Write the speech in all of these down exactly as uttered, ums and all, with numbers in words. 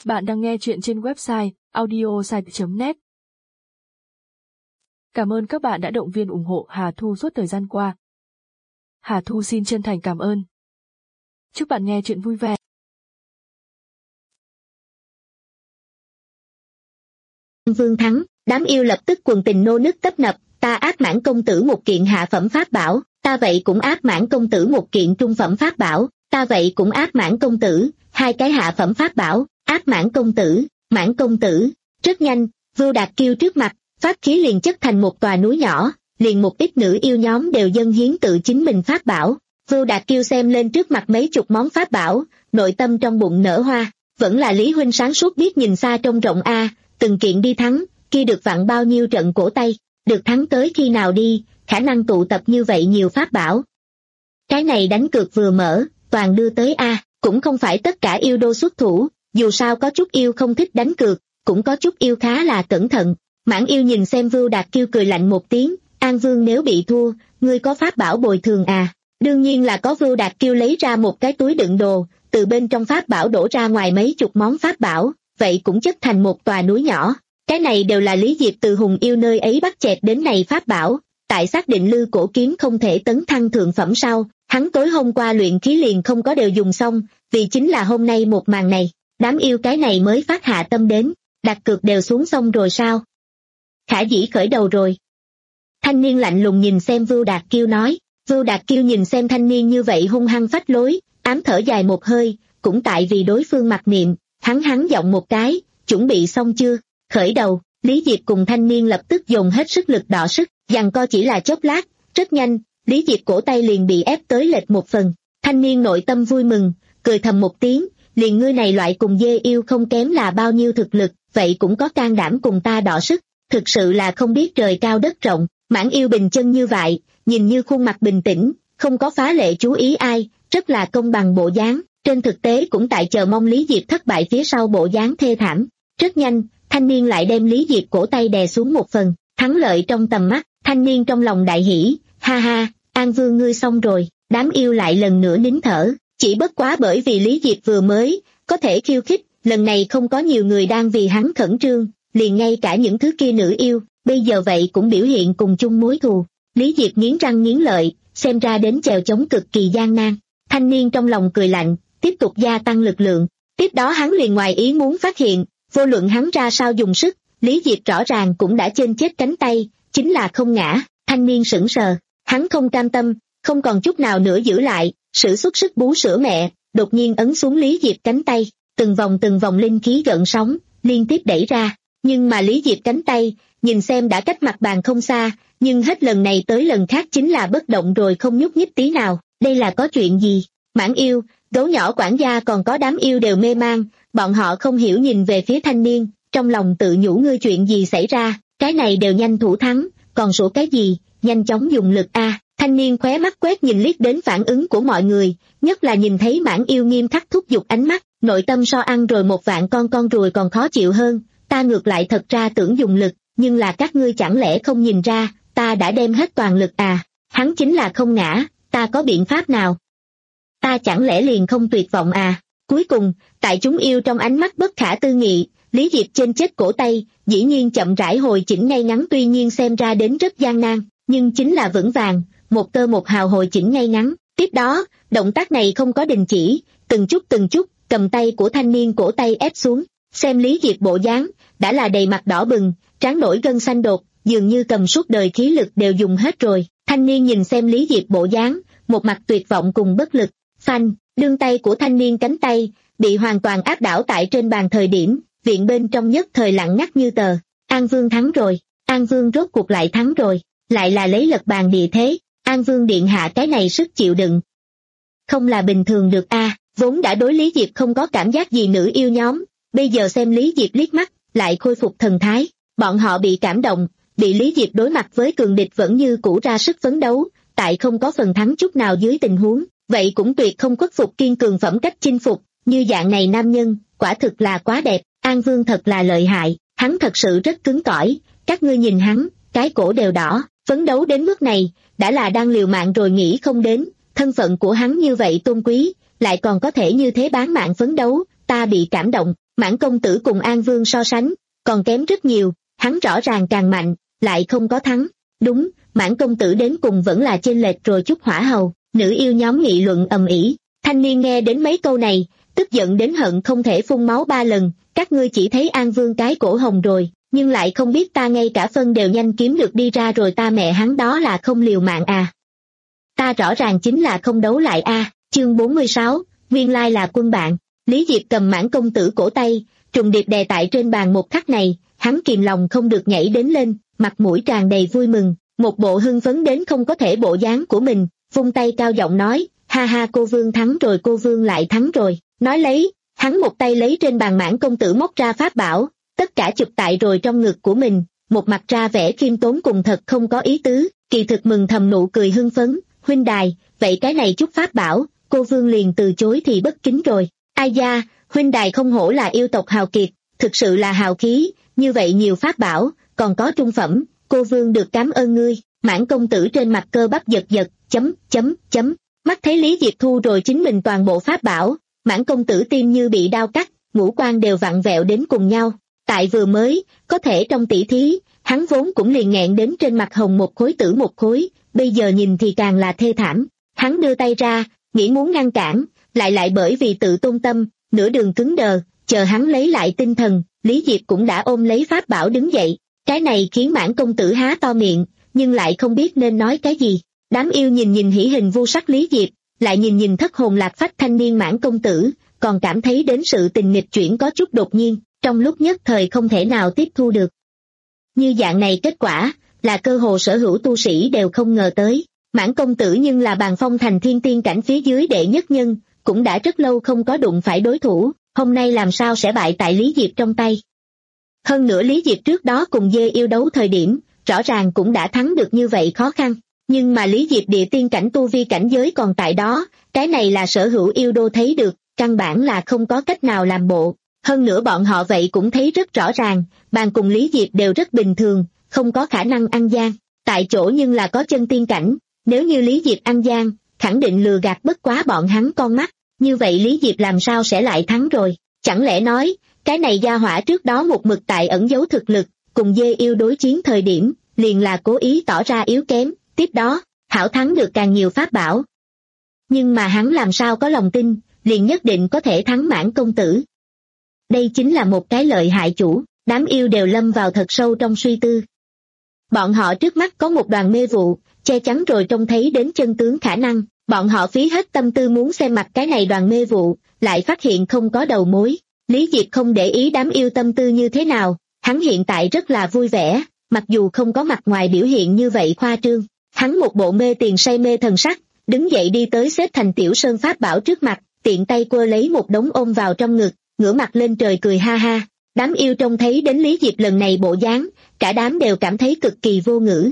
Bạn đang nghe chuyện trên website audiosite chấm net. Cảm ơn các bạn đã động viên ủng hộ Hà Thu suốt thời gian qua. Hà Thu xin chân thành cảm ơn. Chúc bạn nghe chuyện vui vẻ. Vương thắng, đám yêu lập tức quần tình nô nức tấp nập, ta áp mãn công tử một kiện hạ phẩm pháp bảo, ta vậy cũng áp mãn công tử một kiện trung phẩm pháp bảo, ta vậy cũng áp mãn công tử, hai cái hạ phẩm pháp bảo, áp mãn công tử, mãn công tử. Rất nhanh, Vưu Đạt Kiêu trước mặt, pháp khí liền chất thành một tòa núi nhỏ, liền một ít nữ yêu nhóm đều dâng hiến tự chính mình pháp bảo. Vưu Đạt Kiêu xem lên trước mặt mấy chục món pháp bảo, nội tâm trong bụng nở hoa, vẫn là Lý huynh sáng suốt biết nhìn xa trông rộng a, từng kiện đi thắng, kia được vặn bao nhiêu trận cổ tay, được thắng tới khi nào đi, khả năng tụ tập như vậy nhiều pháp bảo. Cái này đánh cược vừa mở, toàn đưa tới a, cũng không phải tất cả yêu đô xuất thủ, dù sao có chút yêu không thích đánh cược, cũng có chút yêu khá là cẩn thận. Mãn yêu nhìn xem Vưu Đạt Kiêu cười lạnh một tiếng, An Vương nếu bị thua, ngươi có pháp bảo bồi thường à? Đương nhiên là có. Vưu Đạt Kiêu lấy ra một cái túi đựng đồ, từ bên trong pháp bảo đổ ra ngoài mấy chục món pháp bảo, vậy cũng chất thành một tòa núi nhỏ. Cái này đều là Lý Diệp từ hùng yêu nơi ấy bắt chẹt đến này pháp bảo, tại xác định Lư Cổ Kiếm không thể tấn thăng thượng phẩm sau, hắn tối hôm qua luyện khí liền không có đều dùng xong, vì chính là hôm nay một màn này, đám yêu cái này mới phát hạ tâm đến, đặt cược đều xuống xong rồi sao? Khả dĩ khởi đầu rồi. Thanh niên lạnh lùng nhìn xem Vưu Đạt Kiêu nói, Vưu Đạt Kiêu nhìn xem thanh niên như vậy hung hăng phách lối, ám thở dài một hơi, cũng tại vì đối phương mặc niệm, hắn hắn giọng một cái, chuẩn bị xong chưa? Khởi đầu, Lý Diệp cùng thanh niên lập tức dồn hết sức lực đọ sức, giằng co chỉ là chốc lát, rất nhanh, Lý Diệp cổ tay liền bị ép tới lệch một phần, thanh niên nội tâm vui mừng, cười thầm một tiếng, liền ngươi này loại cùng dê yêu không kém là bao nhiêu thực lực, vậy cũng có can đảm cùng ta đọ sức, thực sự là không biết trời cao đất rộng. Mãn yêu bình chân như vậy, nhìn như khuôn mặt bình tĩnh, không có phá lệ chú ý ai, rất là công bằng bộ dáng, trên thực tế cũng tại chờ mong Lý Diệp thất bại phía sau bộ dáng thê thảm. Rất nhanh, thanh niên lại đem Lý Diệp cổ tay đè xuống một phần, thắng lợi trong tầm mắt, thanh niên trong lòng đại hỉ, ha ha, An Vương ngươi xong rồi, đám yêu lại lần nữa nín thở, chỉ bất quá bởi vì Lý Diệp vừa mới, có thể khiêu khích, lần này không có nhiều người đang vì hắn khẩn trương, liền ngay cả những thứ kia nữ yêu, bây giờ vậy cũng biểu hiện cùng chung mối thù. Lý Diệp nghiến răng nghiến lợi, xem ra đến chèo chống cực kỳ gian nan. Thanh niên trong lòng cười lạnh, tiếp tục gia tăng lực lượng. Tiếp đó hắn liền ngoài ý muốn phát hiện, vô luận hắn ra sao dùng sức, Lý Diệp rõ ràng cũng đã chên chết cánh tay, chính là không ngã. Thanh niên sững sờ, hắn không cam tâm, không còn chút nào nữa giữ lại, sử xuất sức bú sữa mẹ, đột nhiên ấn xuống Lý Diệp cánh tay, từng vòng từng vòng linh khí gợn sóng, liên tiếp đẩy ra. Nhưng mà Lý Diệp cánh tay, nhìn xem đã cách mặt bàn không xa, nhưng hết lần này tới lần khác chính là bất động rồi không nhúc nhích tí nào, đây là có chuyện gì? Mãn yêu, gấu nhỏ quản gia còn có đám yêu đều mê man, bọn họ không hiểu nhìn về phía thanh niên, trong lòng tự nhủ ngươi chuyện gì xảy ra, cái này đều nhanh thủ thắng, còn sổ cái gì, nhanh chóng dùng lực a. Thanh niên khóe mắt quét nhìn liếc đến phản ứng của mọi người, nhất là nhìn thấy mãn yêu nghiêm khắc thúc giục ánh mắt, nội tâm so ăn rồi một vạn con con ruồi còn khó chịu hơn, ta ngược lại thật ra tưởng dùng lực, nhưng là các ngươi chẳng lẽ không nhìn ra, ta đã đem hết toàn lực à, hắn chính là không ngã, ta có biện pháp nào? Ta chẳng lẽ liền không tuyệt vọng à? Cuối cùng, tại chúng yêu trong ánh mắt bất khả tư nghị, Lý Diệp trên chết cổ tay, dĩ nhiên chậm rãi hồi chỉnh ngay ngắn, tuy nhiên xem ra đến rất gian nan, nhưng chính là vững vàng, một tơ một hào hồi chỉnh ngay ngắn. Tiếp đó, động tác này không có đình chỉ, từng chút từng chút, cầm tay của thanh niên cổ tay ép xuống, xem Lý Diệp bộ dáng, đã là đầy mặt đỏ bừng, trán nổi gân xanh đột, dường như cầm suốt đời khí lực đều dùng hết rồi. Thanh niên nhìn xem Lý Diệp bộ dáng, một mặt tuyệt vọng cùng bất lực, phanh, đương tay của thanh niên cánh tay, bị hoàn toàn áp đảo tại trên bàn thời điểm, viện bên trong nhất thời lặng ngắt như tờ. An Vương thắng rồi, An Vương rốt cuộc lại thắng rồi, lại là lấy lật bàn địa thế, An Vương điện hạ cái này sức chịu đựng. Không là bình thường được a. À, vốn đã đối Lý Diệp không có cảm giác gì nữ yêu nhóm, bây giờ xem Lý Diệp liếc mắt, lại khôi phục thần thái, bọn họ bị cảm động, bị Lý Diệp đối mặt với cường địch vẫn như cũ ra sức phấn đấu, tại không có phần thắng chút nào dưới tình huống, vậy cũng tuyệt không khuất phục kiên cường phẩm cách chinh phục, như dạng này nam nhân, quả thực là quá đẹp. An Vương thật là lợi hại, hắn thật sự rất cứng cỏi, các ngươi nhìn hắn, cái cổ đều đỏ, phấn đấu đến mức này, đã là đang liều mạng rồi nghĩ không đến, thân phận của hắn như vậy tôn quý, lại còn có thể như thế bán mạng phấn đấu, ta bị cảm động. Mãn công tử cùng An Vương so sánh, còn kém rất nhiều, hắn rõ ràng càng mạnh, lại không có thắng. Đúng, Mãn công tử đến cùng vẫn là chênh lệch rồi chút hỏa hầu. Nữ yêu nhóm nghị luận ầm ĩ. Thanh niên nghe đến mấy câu này, tức giận đến hận không thể phun máu ba lần. Các ngươi chỉ thấy An Vương cái cổ hồng rồi, nhưng lại không biết ta ngay cả phân đều nhanh kiếm được đi ra rồi, ta mẹ hắn đó là không liều mạng à. Ta rõ ràng chính là không đấu lại a. À. Chương bốn mươi sáu, nguyên lai là quân bạn. Lý Diệp cầm Mãn công tử cổ tay, trùng điệp đè tại trên bàn một khắc này, hắn kìm lòng không được nhảy đến lên, mặt mũi tràn đầy vui mừng, một bộ hưng phấn đến không có thể bộ dáng của mình, vung tay cao giọng nói, ha ha, cô Vương thắng rồi, cô Vương lại thắng rồi. Nói lấy, hắn một tay lấy trên bàn Mãn công tử móc ra pháp bảo, tất cả chụp tại rồi trong ngực của mình, một mặt ra vẻ khiêm tốn cùng thật không có ý tứ, kỳ thực mừng thầm nụ cười hưng phấn, huynh đài, vậy cái này chút pháp bảo, cô Vương liền từ chối thì bất kính rồi. Ai da, huynh đài không hổ là yêu tộc hào kiệt, thực sự là hào khí, như vậy nhiều pháp bảo, còn có trung phẩm, cô Vương được cảm ơn ngươi. Mãn công tử trên mặt cơ bắp giật giật, chấm, chấm, chấm, mắt thấy Lý Diệp thu rồi chính mình toàn bộ pháp bảo, Mãn công tử tim như bị đao cắt, ngũ quan đều vặn vẹo đến cùng nhau. Tại vừa mới, có thể trong tỷ thí, hắn vốn cũng liền nghẹn đến trên mặt hồng một khối tử một khối, bây giờ nhìn thì càng là thê thảm. Hắn đưa tay ra, nghĩ muốn ngăn cản, lại lại bởi vì tự tôn tâm, nửa đường cứng đờ, chờ hắn lấy lại tinh thần, Lý Diệp cũng đã ôm lấy pháp bảo đứng dậy. Cái này khiến Mãn công tử há to miệng, nhưng lại không biết nên nói cái gì. Đám yêu nhìn nhìn hỉ hình vô sắc Lý Diệp, lại nhìn nhìn thất hồn lạc phách thanh niên Mãn công tử, còn cảm thấy đến sự tình nghịch chuyển có chút đột nhiên, trong lúc nhất thời không thể nào tiếp thu được. Như dạng này kết quả, là cơ hồ sở hữu tu sĩ đều không ngờ tới. Mãn công tử nhưng là Bàn Phong thành thiên tiên cảnh phía dưới đệ nhất nhân, cũng đã rất lâu không có đụng phải đối thủ, hôm nay làm sao sẽ bại tại Lý Diệp trong tay. Hơn nữa Lý Diệp trước đó cùng dê yêu đấu thời điểm, rõ ràng cũng đã thắng được như vậy khó khăn, nhưng mà Lý Diệp địa tiên cảnh tu vi cảnh giới còn tại đó, cái này là sở hữu yêu đô thấy được, căn bản là không có cách nào làm bộ. Hơn nữa bọn họ vậy cũng thấy rất rõ ràng, Bàn cùng Lý Diệp đều rất bình thường, không có khả năng ăn gian, tại chỗ nhưng là có chân tiên cảnh, nếu như Lý Diệp ăn gian, khẳng định lừa gạt bất quá bọn hắn con mắt, như vậy Lý Diệp làm sao sẽ lại thắng rồi, chẳng lẽ nói, cái này gia hỏa trước đó một mực tại ẩn giấu thực lực, cùng dê yêu đối chiến thời điểm, liền là cố ý tỏ ra yếu kém, tiếp đó, hảo thắng được càng nhiều pháp bảo. Nhưng mà hắn làm sao có lòng tin, liền nhất định có thể thắng Mãn công tử. Đây chính là một cái lợi hại chủ, đám yêu đều lâm vào thật sâu trong suy tư. Bọn họ trước mắt có một đoàn mê vụ, che chắn rồi trông thấy đến chân tướng khả năng, bọn họ phí hết tâm tư muốn xem mặt cái này đoàn mê vụ, lại phát hiện không có đầu mối. Lý Diệp không để ý đám yêu tâm tư như thế nào, hắn hiện tại rất là vui vẻ, mặc dù không có mặt ngoài biểu hiện như vậy khoa trương. Hắn một bộ mê tiền say mê thần sắc, đứng dậy đi tới xếp thành tiểu sơn pháp bảo trước mặt, tiện tay quơ lấy một đống ôm vào trong ngực, ngửa mặt lên trời cười ha ha. Đám yêu trông thấy đến Lý Diệp lần này bộ dáng, cả đám đều cảm thấy cực kỳ vô ngữ.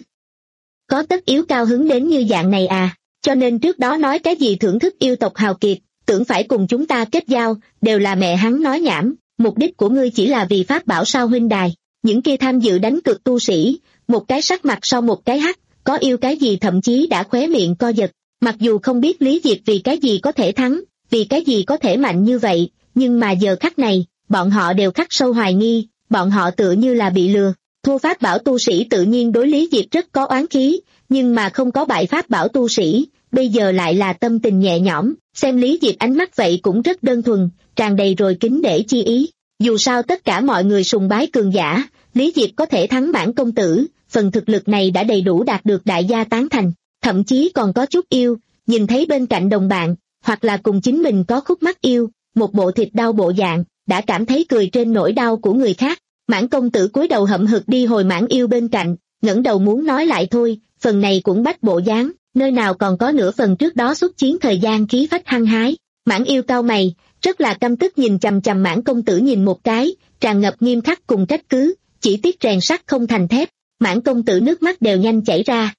Có tất yếu cao hứng đến như dạng này à, cho nên trước đó nói cái gì thưởng thức yêu tộc hào kiệt, tưởng phải cùng chúng ta kết giao, đều là mẹ hắn nói nhảm, mục đích của ngươi chỉ là vì pháp bảo sao huynh đài. Những kia tham dự đánh cược tu sĩ, một cái sắc mặt sau một cái hắc, có yêu cái gì thậm chí đã khóe miệng co giật, mặc dù không biết Lý Diệp vì cái gì có thể thắng, vì cái gì có thể mạnh như vậy, nhưng mà giờ khắc này, bọn họ đều khắc sâu hoài nghi, bọn họ tựa như là bị lừa. Thua pháp bảo tu sĩ tự nhiên đối Lý Diệp rất có oán khí, nhưng mà không có bại pháp bảo tu sĩ, bây giờ lại là tâm tình nhẹ nhõm, xem Lý Diệp ánh mắt vậy cũng rất đơn thuần, tràn đầy rồi kính để chi ý. Dù sao tất cả mọi người sùng bái cường giả, Lý Diệp có thể thắng Mãn công tử, phần thực lực này đã đầy đủ đạt được đại gia tán thành, thậm chí còn có chút yêu, nhìn thấy bên cạnh đồng bạn, hoặc là cùng chính mình có khúc mắc yêu, một bộ thịt đau bộ dạng, đã cảm thấy cười trên nỗi đau của người khác. Mãn công tử cúi đầu hậm hực đi hồi Mãn yêu bên cạnh, ngẩng đầu muốn nói lại thôi, phần này cũng bách bộ dáng, nơi nào còn có nửa phần trước đó xuất chiến thời gian khí phách hăng hái. Mãn yêu cau mày, rất là căm tức nhìn chằm chằm Mãn công tử nhìn một cái, tràn ngập nghiêm khắc cùng trách cứ, chỉ tiếc rèn sắt không thành thép. Mãn công tử nước mắt đều nhanh chảy ra.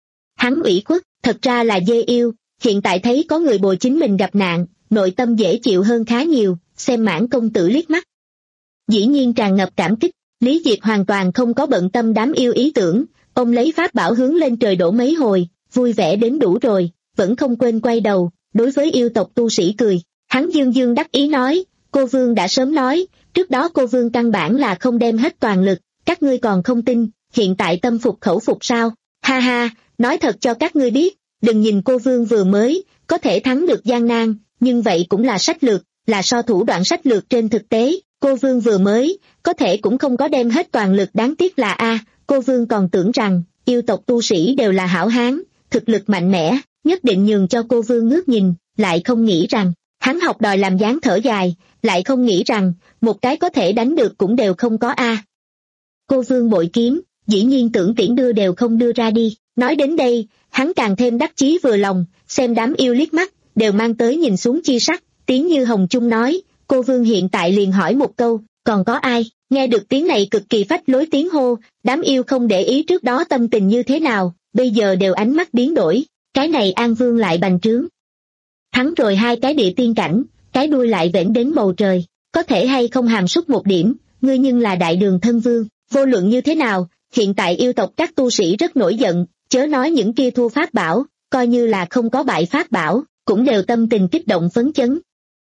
Hắn ủy khuất, thật ra là dê yêu, hiện tại thấy có người bồi chính mình gặp nạn, nội tâm dễ chịu hơn khá nhiều, xem Mãn công tử liếc mắt. Dĩ nhiên tràn ngập cảm kích, Lý Diệp hoàn toàn không có bận tâm đám yêu ý tưởng, ông lấy pháp bảo hướng lên trời đổ mấy hồi, vui vẻ đến đủ rồi, vẫn không quên quay đầu, đối với yêu tộc tu sĩ cười. Hắn dương dương đắc ý nói, cô Vương đã sớm nói, trước đó cô Vương căn bản là không đem hết toàn lực, các ngươi còn không tin, hiện tại tâm phục khẩu phục sao? Ha ha, nói thật cho các ngươi biết, đừng nhìn cô Vương vừa mới có thể thắng được Giang Nan, nhưng vậy cũng là sách lược, là so thủ đoạn sách lược trên thực tế, cô Vương vừa mới có thể cũng không có đem hết toàn lực, đáng tiếc là a, cô Vương còn tưởng rằng yêu tộc tu sĩ đều là hảo hán, thực lực mạnh mẽ, nhất định nhường cho cô Vương ngước nhìn, lại không nghĩ rằng, hắn học đòi làm dáng thở dài, lại không nghĩ rằng, một cái có thể đánh được cũng đều không có a. Cô Vương bội kiếm, dĩ nhiên tưởng tiễn đưa đều không đưa ra đi, nói đến đây, hắn càng thêm đắc chí vừa lòng, xem đám yêu liếc mắt, đều mang tới nhìn xuống chi sắc, tiếng như hồng chung nói, cô Vương hiện tại liền hỏi một câu, còn có ai? Nghe được tiếng này cực kỳ phách lối tiếng hô, đám yêu không để ý trước đó tâm tình như thế nào, bây giờ đều ánh mắt biến đổi, cái này An Vương lại bành trướng. Thắng rồi hai cái địa tiên cảnh, cái đuôi lại vểnh đến bầu trời, có thể hay không hàm xúc một điểm, ngươi nhưng là đại đường thân vương, vô luận như thế nào, hiện tại yêu tộc các tu sĩ rất nổi giận, chớ nói những kia thua pháp bảo, coi như là không có bại pháp bảo, cũng đều tâm tình kích động phấn chấn.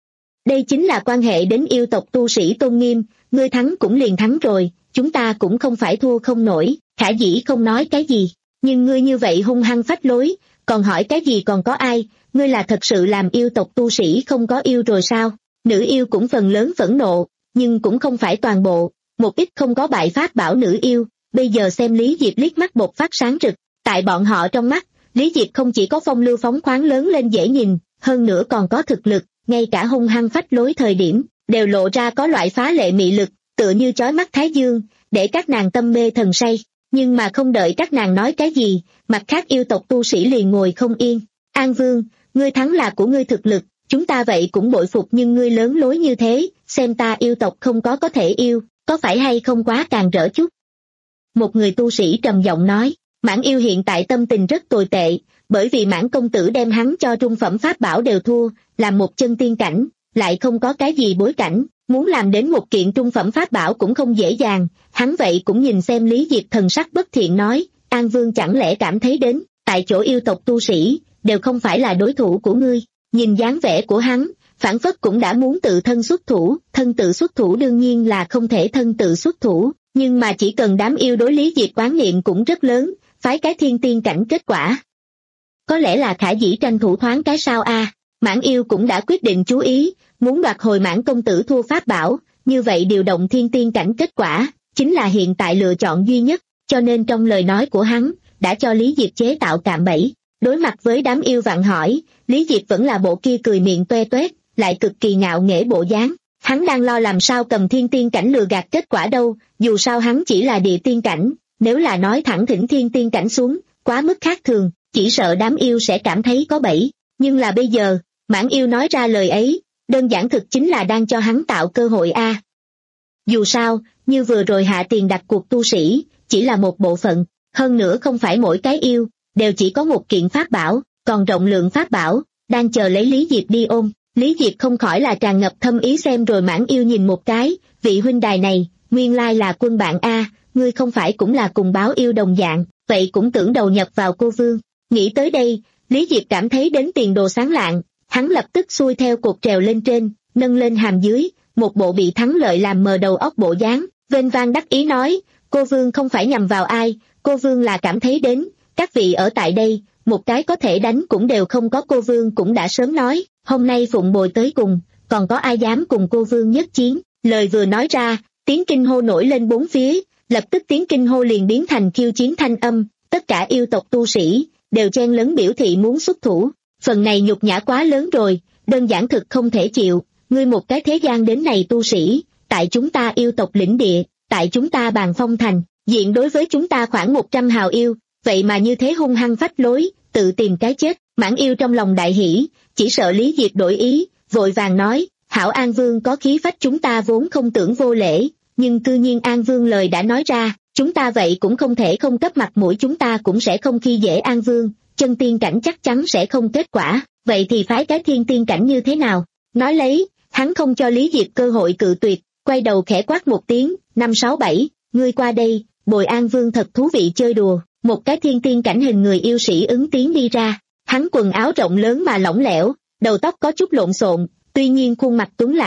Đây chính là quan hệ đến yêu tộc tu sĩ tôn nghiêm, ngươi thắng cũng liền thắng rồi, chúng ta cũng không phải thua không nổi, khả dĩ không nói cái gì, nhưng ngươi như vậy hung hăng phách lối, còn hỏi cái gì còn có ai, ngươi là thật sự làm yêu tộc tu sĩ không có yêu rồi sao? Nữ yêu cũng phần lớn phẫn nộ, nhưng cũng không phải toàn bộ, một ít không có bại pháp bảo nữ yêu, bây giờ xem Lý Diệp liếc mắt bột phát sáng rực, tại bọn họ trong mắt, Lý Diệp không chỉ có phong lưu phóng khoáng lớn lên dễ nhìn, hơn nữa còn có thực lực, ngay cả hung hăng phách lối thời điểm, đều lộ ra có loại phá lệ mị lực, tựa như chói mắt thái dương, để các nàng tâm mê thần say, nhưng mà không đợi các nàng nói cái gì, mặt khác yêu tộc tu sĩ liền ngồi không yên. An Vương, ngươi thắng là của ngươi thực lực, chúng ta vậy cũng bội phục, nhưng ngươi lớn lối như thế, xem ta yêu tộc không có có thể yêu, có phải hay không quá càng rỡ chút? Một người tu sĩ trầm giọng nói, Mãn yêu hiện tại tâm tình rất tồi tệ, bởi vì Mãn công tử đem hắn cho trung phẩm pháp bảo đều thua, làm một chân tiên cảnh, lại không có cái gì bối cảnh, muốn làm đến một kiện trung phẩm pháp bảo cũng không dễ dàng, hắn vậy cũng nhìn xem Lý Diệp thần sắc bất thiện nói, An Vương chẳng lẽ cảm thấy đến, tại chỗ yêu tộc tu sĩ, đều không phải là đối thủ của ngươi, nhìn dáng vẻ của hắn, phản phất cũng đã muốn tự thân xuất thủ, thân tự xuất thủ đương nhiên là không thể thân tự xuất thủ, nhưng mà chỉ cần đám yêu đối Lý Diệp oán niệm cũng rất lớn, phái cái thiên tiên cảnh kết quả. Có lẽ là khả dĩ tranh thủ thoáng cái sao a. À. Mãn yêu cũng đã quyết định chú ý, muốn đoạt hồi Mãn công tử thua pháp bảo, như vậy điều động thiên tiên cảnh kết quả, chính là hiện tại lựa chọn duy nhất, cho nên trong lời nói của hắn, đã cho Lý Diệp chế tạo cạm bẫy. Đối mặt với đám yêu vặn hỏi, Lý Diệp vẫn là bộ kia cười miệng toe toét, lại cực kỳ ngạo nghễ bộ dáng. Hắn đang lo làm sao cầm thiên tiên cảnh lừa gạt kết quả đâu, dù sao hắn chỉ là địa tiên cảnh, nếu là nói thẳng thỉnh thiên tiên cảnh xuống, quá mức khác thường, chỉ sợ đám yêu sẽ cảm thấy có bẫy. Nhưng là bây giờ, Mãn yêu nói ra lời ấy, đơn giản thực chính là đang cho hắn tạo cơ hội a. À. Dù sao, như vừa rồi hạ tiền đặt cuộc tu sĩ, chỉ là một bộ phận, hơn nữa không phải mỗi cái yêu, đều chỉ có một kiện pháp bảo, còn rộng lượng pháp bảo, đang chờ lấy Lý Diệp đi ôm. Lý Diệp không khỏi là tràn ngập thâm ý xem rồi Mãn yêu nhìn một cái, vị huynh đài này, nguyên lai là quân bạn a, ngươi không phải cũng là cùng báo yêu đồng dạng, vậy cũng tưởng đầu nhập vào cô Vương. Nghĩ tới đây, Lý Diệp cảm thấy đến tiền đồ sáng lạng, hắn lập tức xuôi theo cột trèo lên trên, nâng lên hàm dưới, một bộ bị thắng lợi làm mờ đầu óc bộ dáng, vênh vang đắc ý nói, cô Vương không phải nhằm vào ai, cô Vương là cảm thấy đến, các vị ở tại đây, một cái có thể đánh cũng đều không có, cô Vương cũng đã sớm nói, hôm nay phụng bồi tới cùng, còn có ai dám cùng cô Vương nhất chiến. Lời vừa nói ra, tiếng kinh hô nổi lên bốn phía, lập tức tiếng kinh hô liền biến thành khiêu chiến thanh âm, tất cả yêu tộc tu sĩ đều chen lấn biểu thị muốn xuất thủ. Phần này nhục nhã quá lớn rồi, đơn giản thực không thể chịu, ngươi một cái thế gian đến này tu sĩ, tại chúng ta yêu tộc lĩnh địa, tại chúng ta Bàn Phong thành, diện đối với chúng ta khoảng một trăm hào yêu, vậy mà như thế hung hăng phách lối, tự tìm cái chết. Mãn yêu trong lòng đại hỉ, chỉ sợ Lý Diệp đổi ý, vội vàng nói, hảo An Vương có khí phách, chúng ta vốn không tưởng vô lễ, nhưng cư nhiên An Vương lời đã nói ra, chúng ta vậy cũng không thể không cấp mặt mũi, chúng ta cũng sẽ không khi dễ An Vương, chân tiên cảnh chắc chắn sẽ không kết quả, vậy thì phái cái thiên tiên cảnh như thế nào? Nói lấy, hắn không cho Lý Diệp cơ hội cự tuyệt, quay đầu khẽ quát một tiếng, năm sáu bảy, ngươi qua đây, bồi An Vương thật thú vị chơi đùa. Một cái thiên tiên cảnh hình người yêu sĩ ứng tiếng đi ra, hắn quần áo rộng lớn mà lỏng lẻo, đầu tóc có chút lộn xộn, tuy nhiên khuôn mặt tuấn lãng,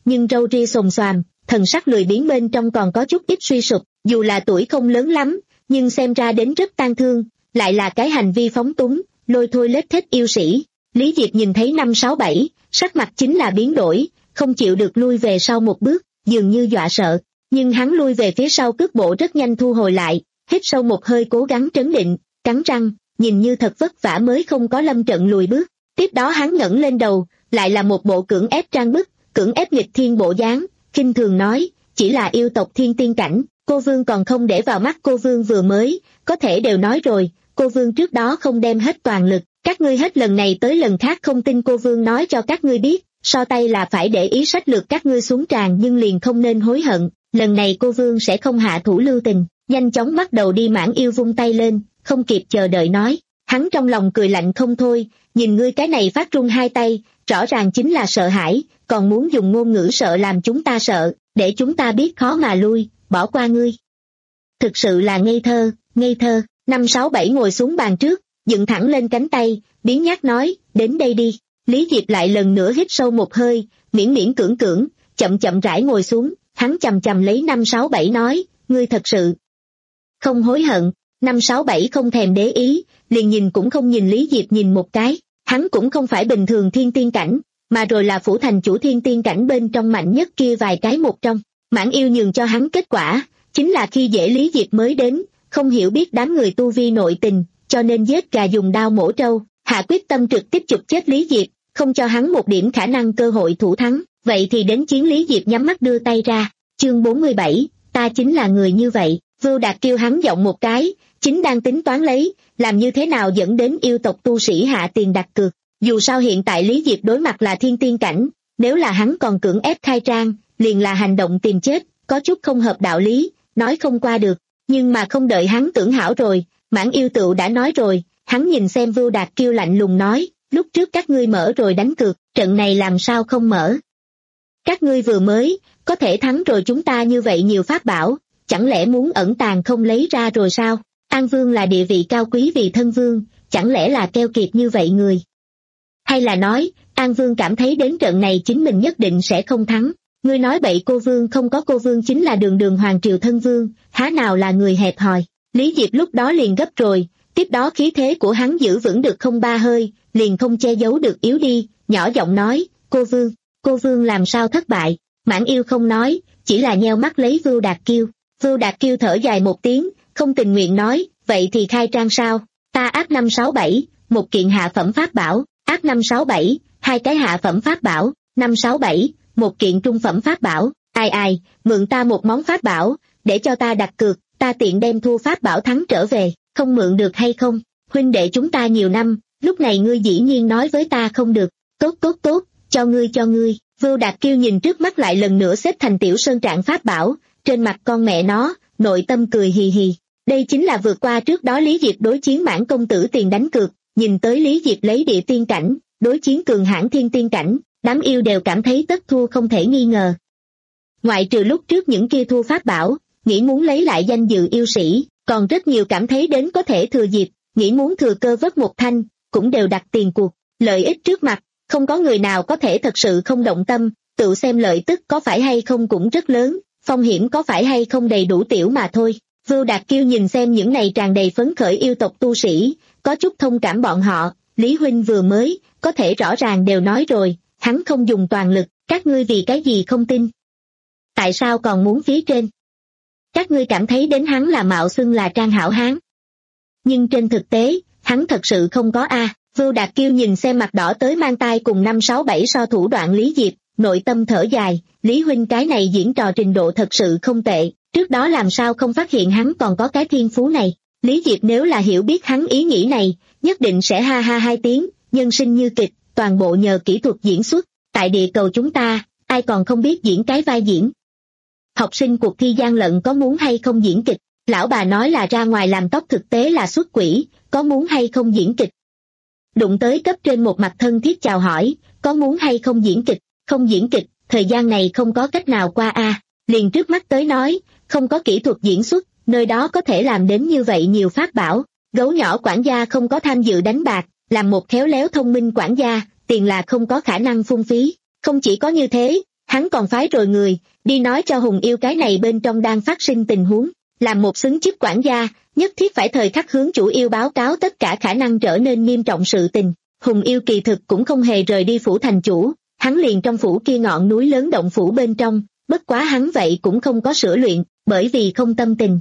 nhưng râu ria xồm xoàm, thần sắc lười biếng bên trong còn có chút ít suy sụp, dù là tuổi không lớn lắm, nhưng xem ra đến rất tang thương, lại là cái hành vi phóng túng, lôi thôi lết thết yêu sĩ. Lý Diệp nhìn thấy năm sáu bảy, sắc mặt chính là biến đổi, không chịu được lui về sau một bước, dường như dọa sợ, nhưng hắn lui về phía sau cước bộ rất nhanh thu hồi lại, hít sâu một hơi cố gắng trấn định, cắn răng, nhìn như thật vất vả mới không có lâm trận lùi bước. Tiếp đó hắn ngẩng lên đầu, lại là một bộ cưỡng ép trang bức, cưỡng ép nghịch thiên bộ dáng, khinh thường nói, chỉ là yêu tộc thiên tiên cảnh, cô vương còn không để vào mắt. Cô vương vừa mới, có thể đều nói rồi, cô vương trước đó không đem hết toàn lực, các ngươi hết lần này tới lần khác không tin cô vương nói cho các ngươi biết, so tay là phải để ý sách lược các ngươi xuống tràng nhưng liền không nên hối hận, lần này cô vương sẽ không hạ thủ lưu tình. Nhanh chóng bắt đầu đi. Mãn Yêu vung tay lên, không kịp chờ đợi nói, hắn trong lòng cười lạnh không thôi, nhìn ngươi cái này phát run hai tay, rõ ràng chính là sợ hãi, còn muốn dùng ngôn ngữ sợ làm chúng ta sợ, để chúng ta biết khó mà lui, bỏ qua ngươi. Thực sự là ngây thơ, ngây thơ. Năm sáu bảy ngồi xuống bàn trước, dựng thẳng lên cánh tay, biếng nhác nói, đến đây đi. Lý Diệp lại lần nữa hít sâu một hơi, miễn miễn cưỡng cưỡng, chậm chậm rãi ngồi xuống, hắn chầm chầm lấy năm sáu bảy nói, ngươi thật sự không hối hận. Năm sáu bảy không thèm để ý, liền nhìn cũng không nhìn Lý Diệp nhìn một cái, hắn cũng không phải bình thường thiên tiên cảnh, mà rồi là phủ thành chủ thiên tiên cảnh bên trong mạnh nhất kia vài cái một trong. Mãn Yêu nhường cho hắn kết quả, chính là khi dễ Lý Diệp mới đến, không hiểu biết đám người tu vi nội tình, cho nên giết gà dùng đao mổ trâu, hạ quyết tâm trực tiếp chụp chết Lý Diệp, không cho hắn một điểm khả năng cơ hội thủ thắng. Vậy thì đến chiến. Lý Diệp nhắm mắt đưa tay ra, chương bốn mươi bảy, ta chính là người như vậy. Vưu Đạt kêu hắn giọng một cái, chính đang tính toán lấy, làm như thế nào dẫn đến yêu tộc tu sĩ hạ tiền đặt cược. Dù sao hiện tại Lý Diệp đối mặt là thiên tiên cảnh, nếu là hắn còn cưỡng ép khai trang, liền là hành động tìm chết, có chút không hợp đạo lý, nói không qua được. Nhưng mà không đợi hắn tưởng hảo rồi, Mãn Yêu tựu đã nói rồi, hắn nhìn xem Vưu Đạt kêu lạnh lùng nói, lúc trước các ngươi mở rồi đánh cược, trận này làm sao không mở. Các ngươi vừa mới, có thể thắng rồi chúng ta như vậy nhiều pháp bảo, chẳng lẽ muốn ẩn tàng không lấy ra rồi sao? An Vương là địa vị cao quý vì thân vương, chẳng lẽ là keo kiệt như vậy người? Hay là nói, An Vương cảm thấy đến trận này chính mình nhất định sẽ không thắng? Ngươi nói bậy. Cô vương không có cô vương chính là đường đường hoàng triều thân vương, há nào là người hẹp hòi? Lý Diệp lúc đó liền gấp rồi, tiếp đó khí thế của hắn giữ vững được không ba hơi, liền không che giấu được yếu đi, nhỏ giọng nói, cô vương, cô vương làm sao thất bại? Mãn Yêu không nói, chỉ là nheo mắt lấy Vưu Đạt Kiêu. Vưu Đạt Kiêu thở dài một tiếng, không tình nguyện nói, vậy thì khai trang sao? Ta áp năm sáu bảy, một kiện hạ phẩm pháp bảo, áp năm sáu bảy, hai cái hạ phẩm pháp bảo, năm sáu bảy, một kiện trung phẩm pháp bảo, ai ai, mượn ta một món pháp bảo, để cho ta đặt cược, ta tiện đem thua pháp bảo thắng trở về, không mượn được hay không? Huynh đệ chúng ta nhiều năm, lúc này ngươi dĩ nhiên nói với ta không được, tốt tốt tốt, cho ngươi cho ngươi. Vưu Đạt Kiêu nhìn trước mắt lại lần nữa xếp thành tiểu sơn trạng pháp bảo, trên mặt con mẹ nó, nội tâm cười hì hì. Đây chính là vượt qua trước đó Lý Diệp đối chiến Mãn công tử tiền đánh cược, nhìn tới Lý Diệp lấy địa tiên cảnh, đối chiến cường hãn thiên tiên cảnh, đám yêu đều cảm thấy tất thua không thể nghi ngờ. Ngoại trừ lúc trước những kia thua pháp bảo, nghĩ muốn lấy lại danh dự yêu sĩ, còn rất nhiều cảm thấy đến có thể thừa dịp, nghĩ muốn thừa cơ vớt một thanh, cũng đều đặt tiền cuộc. Lợi ích trước mặt, không có người nào có thể thật sự không động tâm, tự xem lợi tức có phải hay không cũng rất lớn, phong hiểm có phải hay không đầy đủ tiểu mà thôi. Vưu Đạt Kiêu nhìn xem những này tràn đầy phấn khởi yêu tộc tu sĩ, có chút thông cảm bọn họ. Lý huynh vừa mới, có thể rõ ràng đều nói rồi, hắn không dùng toàn lực, các ngươi vì cái gì không tin? Tại sao còn muốn phía trên? Các ngươi cảm thấy đến hắn là mạo xưng là trang hảo hán. Nhưng trên thực tế, hắn thật sự không có a. Vưu Đạt Kiêu nhìn xem mặt đỏ tới mang tai cùng năm sáu bảy so thủ đoạn Lý Diệp, nội tâm thở dài, Lý huynh cái này diễn trò trình độ thật sự không tệ, trước đó làm sao không phát hiện hắn còn có cái thiên phú này. Lý Diệp nếu là hiểu biết hắn ý nghĩ này, nhất định sẽ ha ha hai tiếng, nhân sinh như kịch, toàn bộ nhờ kỹ thuật diễn xuất, tại địa cầu chúng ta, ai còn không biết diễn cái vai diễn. Học sinh cuộc thi gian lận có muốn hay không diễn kịch, lão bà nói là ra ngoài làm tóc thực tế là xuất quỷ, có muốn hay không diễn kịch. Đụng tới cấp trên một mặt thân thiết chào hỏi, có muốn hay không diễn kịch, không diễn kịch, thời gian này không có cách nào qua a. À. Liền trước mắt tới nói, không có kỹ thuật diễn xuất, nơi đó có thể làm đến như vậy nhiều pháp bảo, gấu nhỏ quản gia không có tham dự đánh bạc, làm một khéo léo thông minh quản gia, tiền là không có khả năng phung phí, không chỉ có như thế, hắn còn phái rồi người, đi nói cho Hùng Yêu cái này bên trong đang phát sinh tình huống, làm một xứng chức quản gia, nhất thiết phải thời khắc hướng chủ yêu báo cáo tất cả khả năng trở nên nghiêm trọng sự tình. Hùng Yêu kỳ thực cũng không hề rời đi phủ thành chủ, hắn liền trong phủ kia ngọn núi lớn động phủ bên trong, bất quá hắn vậy cũng không có sửa luyện, bởi vì không tâm tình.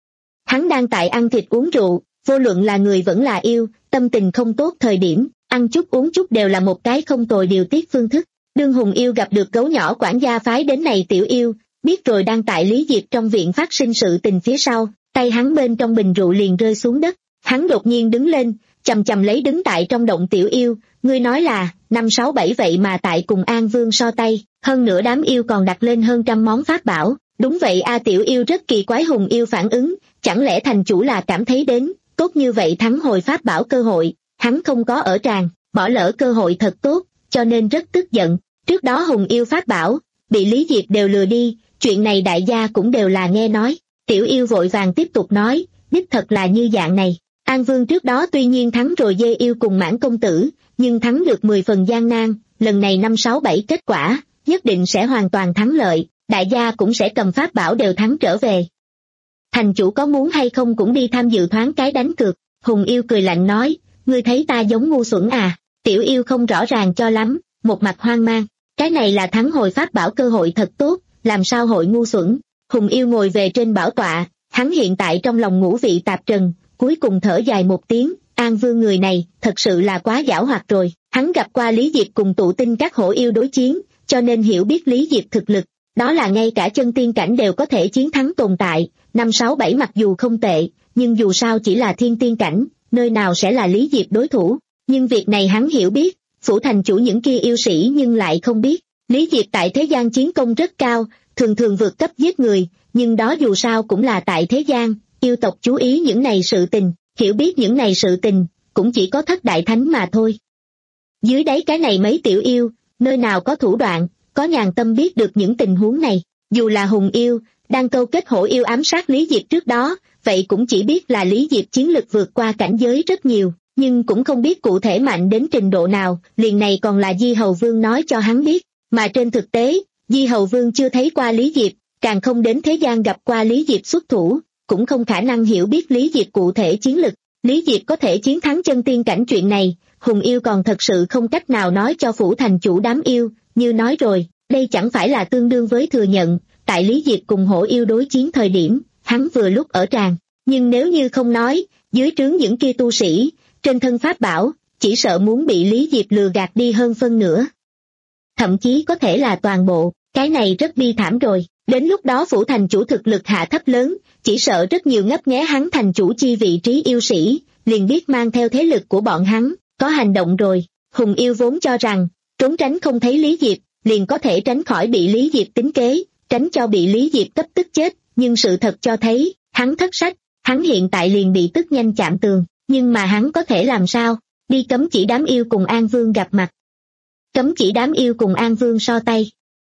Hắn đang tại ăn thịt uống rượu, vô luận là người vẫn là yêu, tâm tình không tốt thời điểm, ăn chút uống chút đều là một cái không tồi điều tiết phương thức. Đương Hùng Yêu gặp được gấu nhỏ quản gia phái đến này tiểu yêu, biết rồi đang tại Lý Diệp trong viện phát sinh sự tình phía sau, tay hắn bên trong bình rượu liền rơi xuống đất, hắn đột nhiên đứng lên, chầm chầm lấy đứng tại trong động tiểu yêu, ngươi nói là, năm sáu bảy vậy mà tại cùng An Vương so tay, hơn nữa đám yêu còn đặt lên hơn trăm món pháp bảo, đúng vậy a. Tiểu yêu rất kỳ quái. Hùng Yêu phản ứng, chẳng lẽ thành chủ là cảm thấy đến, tốt như vậy thắng hồi pháp bảo cơ hội, hắn không có ở tràng, bỏ lỡ cơ hội thật tốt, cho nên rất tức giận. Trước đó Hùng Yêu pháp bảo, bị Lý Diệp đều lừa đi, chuyện này đại gia cũng đều là nghe nói. Tiểu yêu vội vàng tiếp tục nói, đích thật là như dạng này. An Vương trước đó tuy nhiên thắng rồi dê yêu cùng Mãn công tử, nhưng thắng được mười phần gian nan, lần này năm sáu bảy kết quả, nhất định sẽ hoàn toàn thắng lợi, đại gia cũng sẽ cầm pháp bảo đều thắng trở về. Thành chủ có muốn hay không cũng đi tham dự thoáng cái đánh cược. Hùng Yêu cười lạnh nói, ngươi thấy ta giống ngu xuẩn à? Tiểu yêu không rõ ràng cho lắm, một mặt hoang mang, cái này là thắng hồi pháp bảo cơ hội thật tốt, làm sao hội ngu xuẩn. Hùng Yêu ngồi về trên bảo tọa, hắn hiện tại trong lòng ngũ vị tạp trần, cuối cùng thở dài một tiếng, An Vương người này, thật sự là quá giảo hoạt rồi, hắn gặp qua Lý Diệp cùng tụ tinh các hổ yêu đối chiến, cho nên hiểu biết Lý Diệp thực lực, đó là ngay cả chân tiên cảnh đều có thể chiến thắng tồn tại, năm sáu bảy mặc dù không tệ, nhưng dù sao chỉ là thiên tiên cảnh, nơi nào sẽ là Lý Diệp đối thủ, nhưng việc này hắn hiểu biết, phủ thành chủ những kia yêu sĩ nhưng lại không biết, Lý Diệp tại thế gian chiến công rất cao, thường thường vượt cấp giết người, nhưng đó dù sao cũng là tại thế gian, yêu tộc chú ý những này sự tình, hiểu biết những này sự tình, cũng chỉ có thất đại thánh mà thôi. Dưới đáy cái này mấy tiểu yêu, nơi nào có thủ đoạn, có nhàn tâm biết được những tình huống này, dù là Hùng Yêu, đang câu kết hổ yêu ám sát Lý Diệp trước đó, vậy cũng chỉ biết là Lý Diệp chiến lực vượt qua cảnh giới rất nhiều, nhưng cũng không biết cụ thể mạnh đến trình độ nào, liền này còn là Di Hầu Vương nói cho hắn biết, mà trên thực tế, Di Hầu Vương chưa thấy qua Lý Diệp, càng không đến thế gian gặp qua Lý Diệp xuất thủ, cũng không khả năng hiểu biết Lý Diệp cụ thể chiến lực. Lý Diệp có thể chiến thắng chân tiên cảnh chuyện này, Hùng Yêu còn thật sự không cách nào nói cho phủ thành chủ đám yêu, như nói rồi, đây chẳng phải là tương đương với thừa nhận, tại Lý Diệp cùng hổ yêu đối chiến thời điểm, hắn vừa lúc ở tràng, nhưng nếu như không nói, dưới trướng những kia tu sĩ, trên thân pháp bảo, chỉ sợ muốn bị Lý Diệp lừa gạt đi hơn phân nửa. Thậm chí có thể là toàn bộ, cái này rất bi thảm rồi, đến lúc đó phủ thành chủ thực lực hạ thấp lớn, chỉ sợ rất nhiều ngấp nghé hắn thành chủ chi vị trí yêu sĩ, liền biết mang theo thế lực của bọn hắn, có hành động rồi. Hùng Yêu vốn cho rằng, trốn tránh không thấy Lý Diệp, liền có thể tránh khỏi bị Lý Diệp tính kế, tránh cho bị Lý Diệp cấp tức chết, nhưng sự thật cho thấy, hắn thất sách, hắn hiện tại liền bị tức nhanh chạm tường, nhưng mà hắn có thể làm sao, đi cấm chỉ đám yêu cùng An Vương gặp mặt. Cấm chỉ đám yêu cùng An Vương so tay.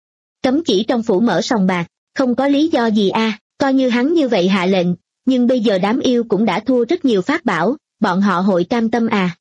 Cấm chỉ trong phủ mở sòng bạc, không có lý do gì a, à, coi như hắn như vậy hạ lệnh, nhưng bây giờ đám yêu cũng đã thua rất nhiều pháp bảo, bọn họ hội cam tâm à.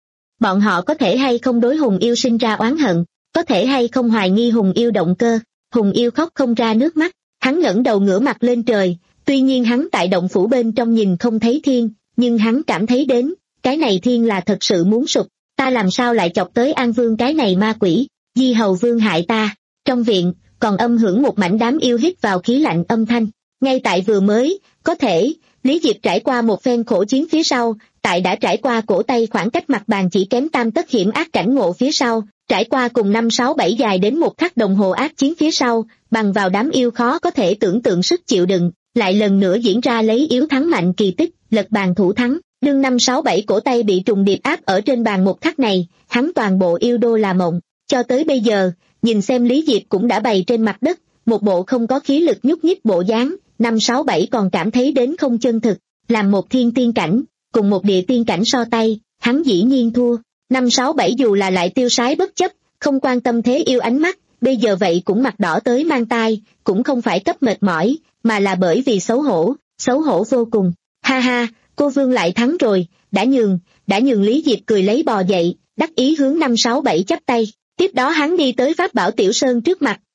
Bọn họ có thể hay không đối Hùng Yêu sinh ra oán hận, có thể hay không hoài nghi Hùng Yêu động cơ. Hùng Yêu khóc không ra nước mắt, hắn ngẩng đầu ngửa mặt lên trời, tuy nhiên hắn tại động phủ bên trong nhìn không thấy thiên, nhưng hắn cảm thấy đến, cái này thiên là thật sự muốn sụp, ta làm sao lại chọc tới An Vương cái này ma quỷ, Di Hầu Vương hại ta. Trong viện, còn âm hưởng một mảnh đám yêu hít vào khí lạnh âm thanh, ngay tại vừa mới, có thể, Lý Diệp trải qua một phen khổ chiến phía sau, tại đã trải qua cổ tay khoảng cách mặt bàn chỉ kém tam tấc hiểm ác cảnh ngộ phía sau, trải qua cùng năm sáu bảy dài đến một khắc đồng hồ ác chiến phía sau, bằng vào đám yêu khó có thể tưởng tượng sức chịu đựng, lại lần nữa diễn ra lấy yếu thắng mạnh kỳ tích, lật bàn thủ thắng. Đương năm sáu bảy cổ tay bị trùng điệp áp ở trên bàn một khắc này, hắn toàn bộ yêu đô là mộng, cho tới bây giờ, nhìn xem Lý Diệp cũng đã bày trên mặt đất, một bộ không có khí lực nhúc nhích bộ dáng, năm sáu bảy còn cảm thấy đến không chân thực, làm một thiên tiên cảnh, cùng một địa tiên cảnh so tay, hắn dĩ nhiên thua. Năm sáu bảy dù là lại tiêu sái bất chấp, không quan tâm thế yêu ánh mắt, bây giờ vậy cũng mặt đỏ tới mang tai, cũng không phải cấp mệt mỏi, mà là bởi vì xấu hổ, xấu hổ vô cùng. Ha ha, cô Vương lại thắng rồi, đã nhường, đã nhường. Lý Diệp cười lấy bò dậy, đắc ý hướng năm sáu bảy chắp tay, tiếp đó hắn đi tới Pháp Bảo Tiểu Sơn trước mặt,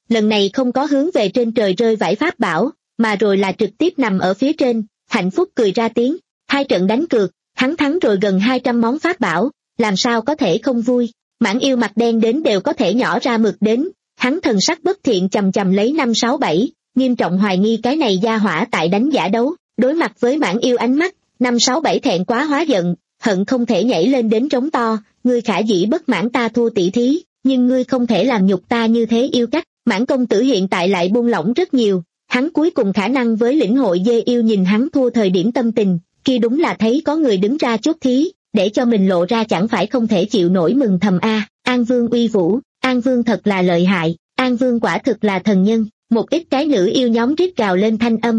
lần này không có hướng về trên trời rơi vãi pháp bảo, mà rồi là trực tiếp nằm ở phía trên, hạnh phúc cười ra tiếng. Hai trận đánh cược, hắn thắng rồi gần hai trăm món pháp bảo, làm sao có thể không vui. Mãng yêu mặt đen đến đều có thể nhỏ ra mực đến, hắn thần sắc bất thiện chầm chầm lấy năm sáu bảy, nghiêm trọng hoài nghi cái này gia hỏa tại đánh giả đấu. Đối mặt với mãng yêu ánh mắt, năm sáu bảy thẹn quá hóa giận, hận không thể nhảy lên đến trống to, ngươi khả dĩ bất mãn ta thua tỷ thí, nhưng ngươi không thể làm nhục ta như thế yêu cách. Mãn công tử hiện tại lại buông lỏng rất nhiều, hắn cuối cùng khả năng với lĩnh hội dê yêu nhìn hắn thua thời điểm tâm tình, kia đúng là thấy có người đứng ra chốt thí, để cho mình lộ ra chẳng phải không thể chịu nổi mừng thầm a. An Vương uy vũ, An Vương thật là lợi hại, An Vương quả thực là thần nhân. Một ít cái nữ yêu nhóm rít gào lên thanh âm.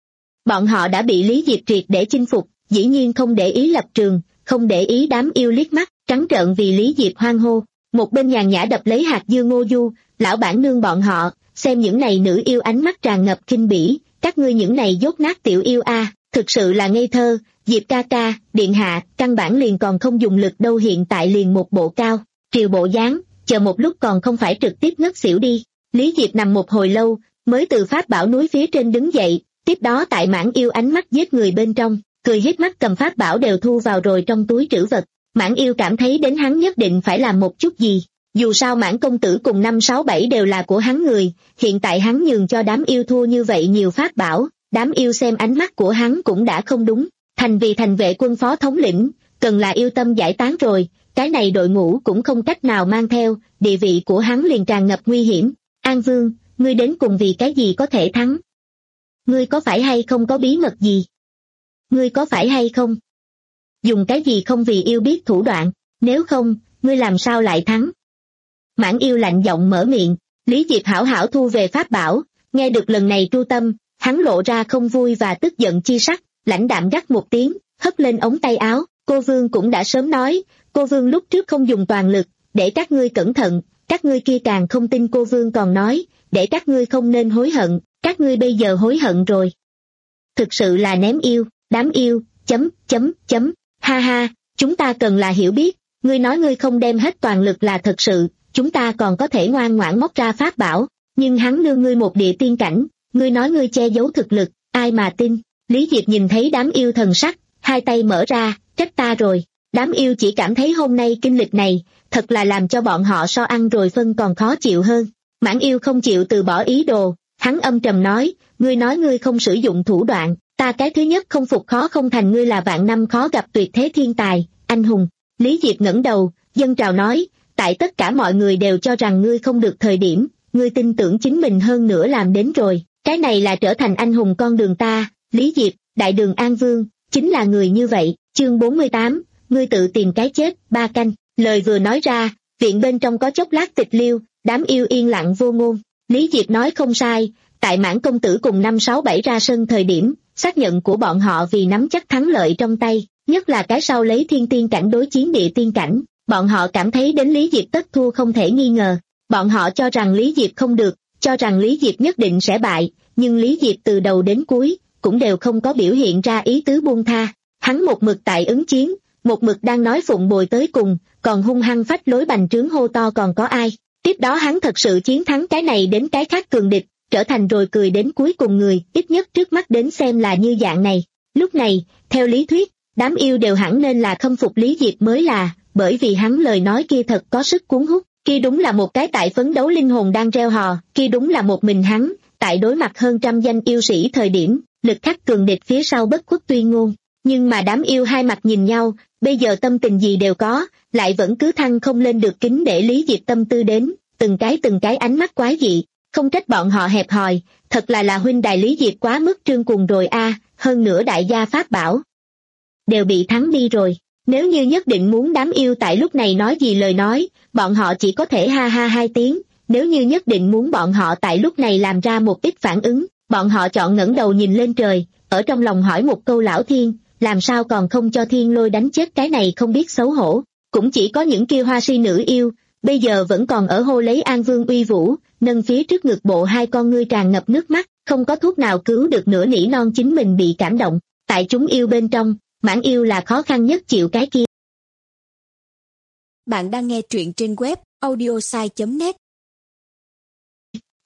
Bọn họ đã bị Lý Diệp triệt để chinh phục, dĩ nhiên không để ý lập trường, không để ý đám yêu liếc mắt, trắng trợn vì Lý Diệp hoan hô. Một bên nhàn nhã đập lấy hạt dưa Ngô Du, lão bản nương bọn họ, xem những này nữ yêu ánh mắt tràn ngập khinh bỉ, các ngươi những này dốt nát tiểu yêu a, thực sự là ngây thơ. Diệp ca ca, điện hạ, căn bản liền còn không dùng lực đâu, hiện tại liền một bộ cao triều bộ dáng, chờ một lúc còn không phải trực tiếp ngất xỉu đi. Lý Diệp nằm một hồi lâu, mới từ pháp bảo núi phía trên đứng dậy, tiếp đó tại mãng yêu ánh mắt giết người bên trong, cười híp mắt cầm pháp bảo đều thu vào rồi trong túi trữ vật. Mãng yêu cảm thấy đến hắn nhất định phải làm một chút gì, dù sao mãn công tử cùng năm sáu bảy đều là của hắn người, hiện tại hắn nhường cho đám yêu thua như vậy nhiều pháp bảo, đám yêu xem ánh mắt của hắn cũng đã không đúng. Thành vì thành vệ quân phó thống lĩnh, cần là yêu tâm giải tán rồi, cái này đội ngũ cũng không cách nào mang theo, địa vị của hắn liền tràn ngập nguy hiểm. An Vương, ngươi đến cùng vì cái gì có thể thắng? Ngươi có phải hay không có bí mật gì? Ngươi có phải hay không dùng cái gì không vì yêu biết thủ đoạn, nếu không, ngươi làm sao lại thắng? Mãn yêu lạnh giọng mở miệng. Lý Diệp hảo hảo thu về pháp bảo, nghe được lần này tru tâm, hắn lộ ra không vui và tức giận chi sắc, lãnh đạm gắt một tiếng, hất lên ống tay áo. Cô Vương cũng đã sớm nói, cô Vương lúc trước không dùng toàn lực, để các ngươi cẩn thận, các ngươi kia càng không tin cô Vương còn nói, để các ngươi không nên hối hận, các ngươi bây giờ hối hận rồi. Thực sự là ném yêu, đám yêu, chấm, chấm, chấm, ha ha, chúng ta cần là hiểu biết, ngươi nói ngươi không đem hết toàn lực là thật sự, chúng ta còn có thể ngoan ngoãn móc ra pháp bảo, nhưng hắn đưa ngươi một địa tiên cảnh, ngươi nói ngươi che giấu thực lực, ai mà tin. Lý Diệp nhìn thấy đám yêu thần sắc, hai tay mở ra, trách ta rồi. Đám yêu chỉ cảm thấy hôm nay kinh lịch này, thật là làm cho bọn họ so ăn rồi phân còn khó chịu hơn. Mãn yêu không chịu từ bỏ ý đồ, hắn âm trầm nói, ngươi nói ngươi không sử dụng thủ đoạn, ta cái thứ nhất không phục khó không thành, ngươi là vạn năm khó gặp tuyệt thế thiên tài, anh hùng. Lý Diệp ngẩng đầu, dâng trào nói, tại tất cả mọi người đều cho rằng ngươi không được thời điểm, ngươi tin tưởng chính mình hơn nữa làm đến rồi, cái này là trở thành anh hùng con đường ta. Lý Diệp, đại đường An Vương, chính là người như vậy. Chương bốn mươi tám, ngươi tự tìm cái chết, ba canh. Lời vừa nói ra, viện bên trong có chốc lát tịch liêu, đám yêu yên lặng vô ngôn. Lý Diệp nói không sai, tại mãn công tử cùng năm sáu bảy ra sân thời điểm, xác nhận của bọn họ vì nắm chắc thắng lợi trong tay, nhất là cái sau lấy thiên tiên cảnh đối chiến địa tiên cảnh, bọn họ cảm thấy đến Lý Diệp tất thua không thể nghi ngờ. Bọn họ cho rằng Lý Diệp không được, cho rằng Lý Diệp nhất định sẽ bại, nhưng Lý Diệp từ đầu đến cuối cũng đều không có biểu hiện ra ý tứ buông tha. Hắn một mực tại ứng chiến, một mực đang nói phụng bồi tới cùng, còn hung hăng phách lối bành trướng hô to còn có ai. Tiếp đó hắn thật sự chiến thắng cái này đến cái khác cường địch, trở thành rồi cười đến cuối cùng người, ít nhất trước mắt đến xem là như dạng này. Lúc này, theo lý thuyết, đám yêu đều hẳn nên là khâm phục Lý Diệp mới là, bởi vì hắn lời nói kia thật có sức cuốn hút, kia đúng là một cái tại phấn đấu linh hồn đang reo hò, kia đúng là một mình hắn, tại đối mặt hơn trăm danh yêu sĩ thời điểm, lực khắc cường địch phía sau bất khuất tuyên ngôn. Nhưng mà đám yêu hai mặt nhìn nhau, bây giờ tâm tình gì đều có, lại vẫn cứ thăng không lên được kính để Lý Diệp tâm tư đến, từng cái từng cái ánh mắt quái dị, không trách bọn họ hẹp hòi, thật là là huynh đài Lý Diệp quá mức trương cuồng rồi a, hơn nữa đại gia pháp bảo đều bị thắng đi rồi. Nếu như nhất định muốn đám yêu tại lúc này nói gì lời nói, bọn họ chỉ có thể ha ha hai tiếng, nếu như nhất định muốn bọn họ tại lúc này làm ra một ít phản ứng, bọn họ chọn ngẩng đầu nhìn lên trời, ở trong lòng hỏi một câu lão thiên, làm sao còn không cho thiên lôi đánh chết cái này không biết xấu hổ. Cũng chỉ có những kia hoa si nữ yêu, bây giờ vẫn còn ở hô lấy An Vương uy vũ, nâng phía trước ngực bộ hai con ngươi tràn ngập nước mắt, không có thuốc nào cứu được nữa nỉ non chính mình bị cảm động. Tại chúng yêu bên trong, mãn yêu là khó khăn nhất chịu cái kia. Bạn đang nghe truyện trên web audiosai chấm net.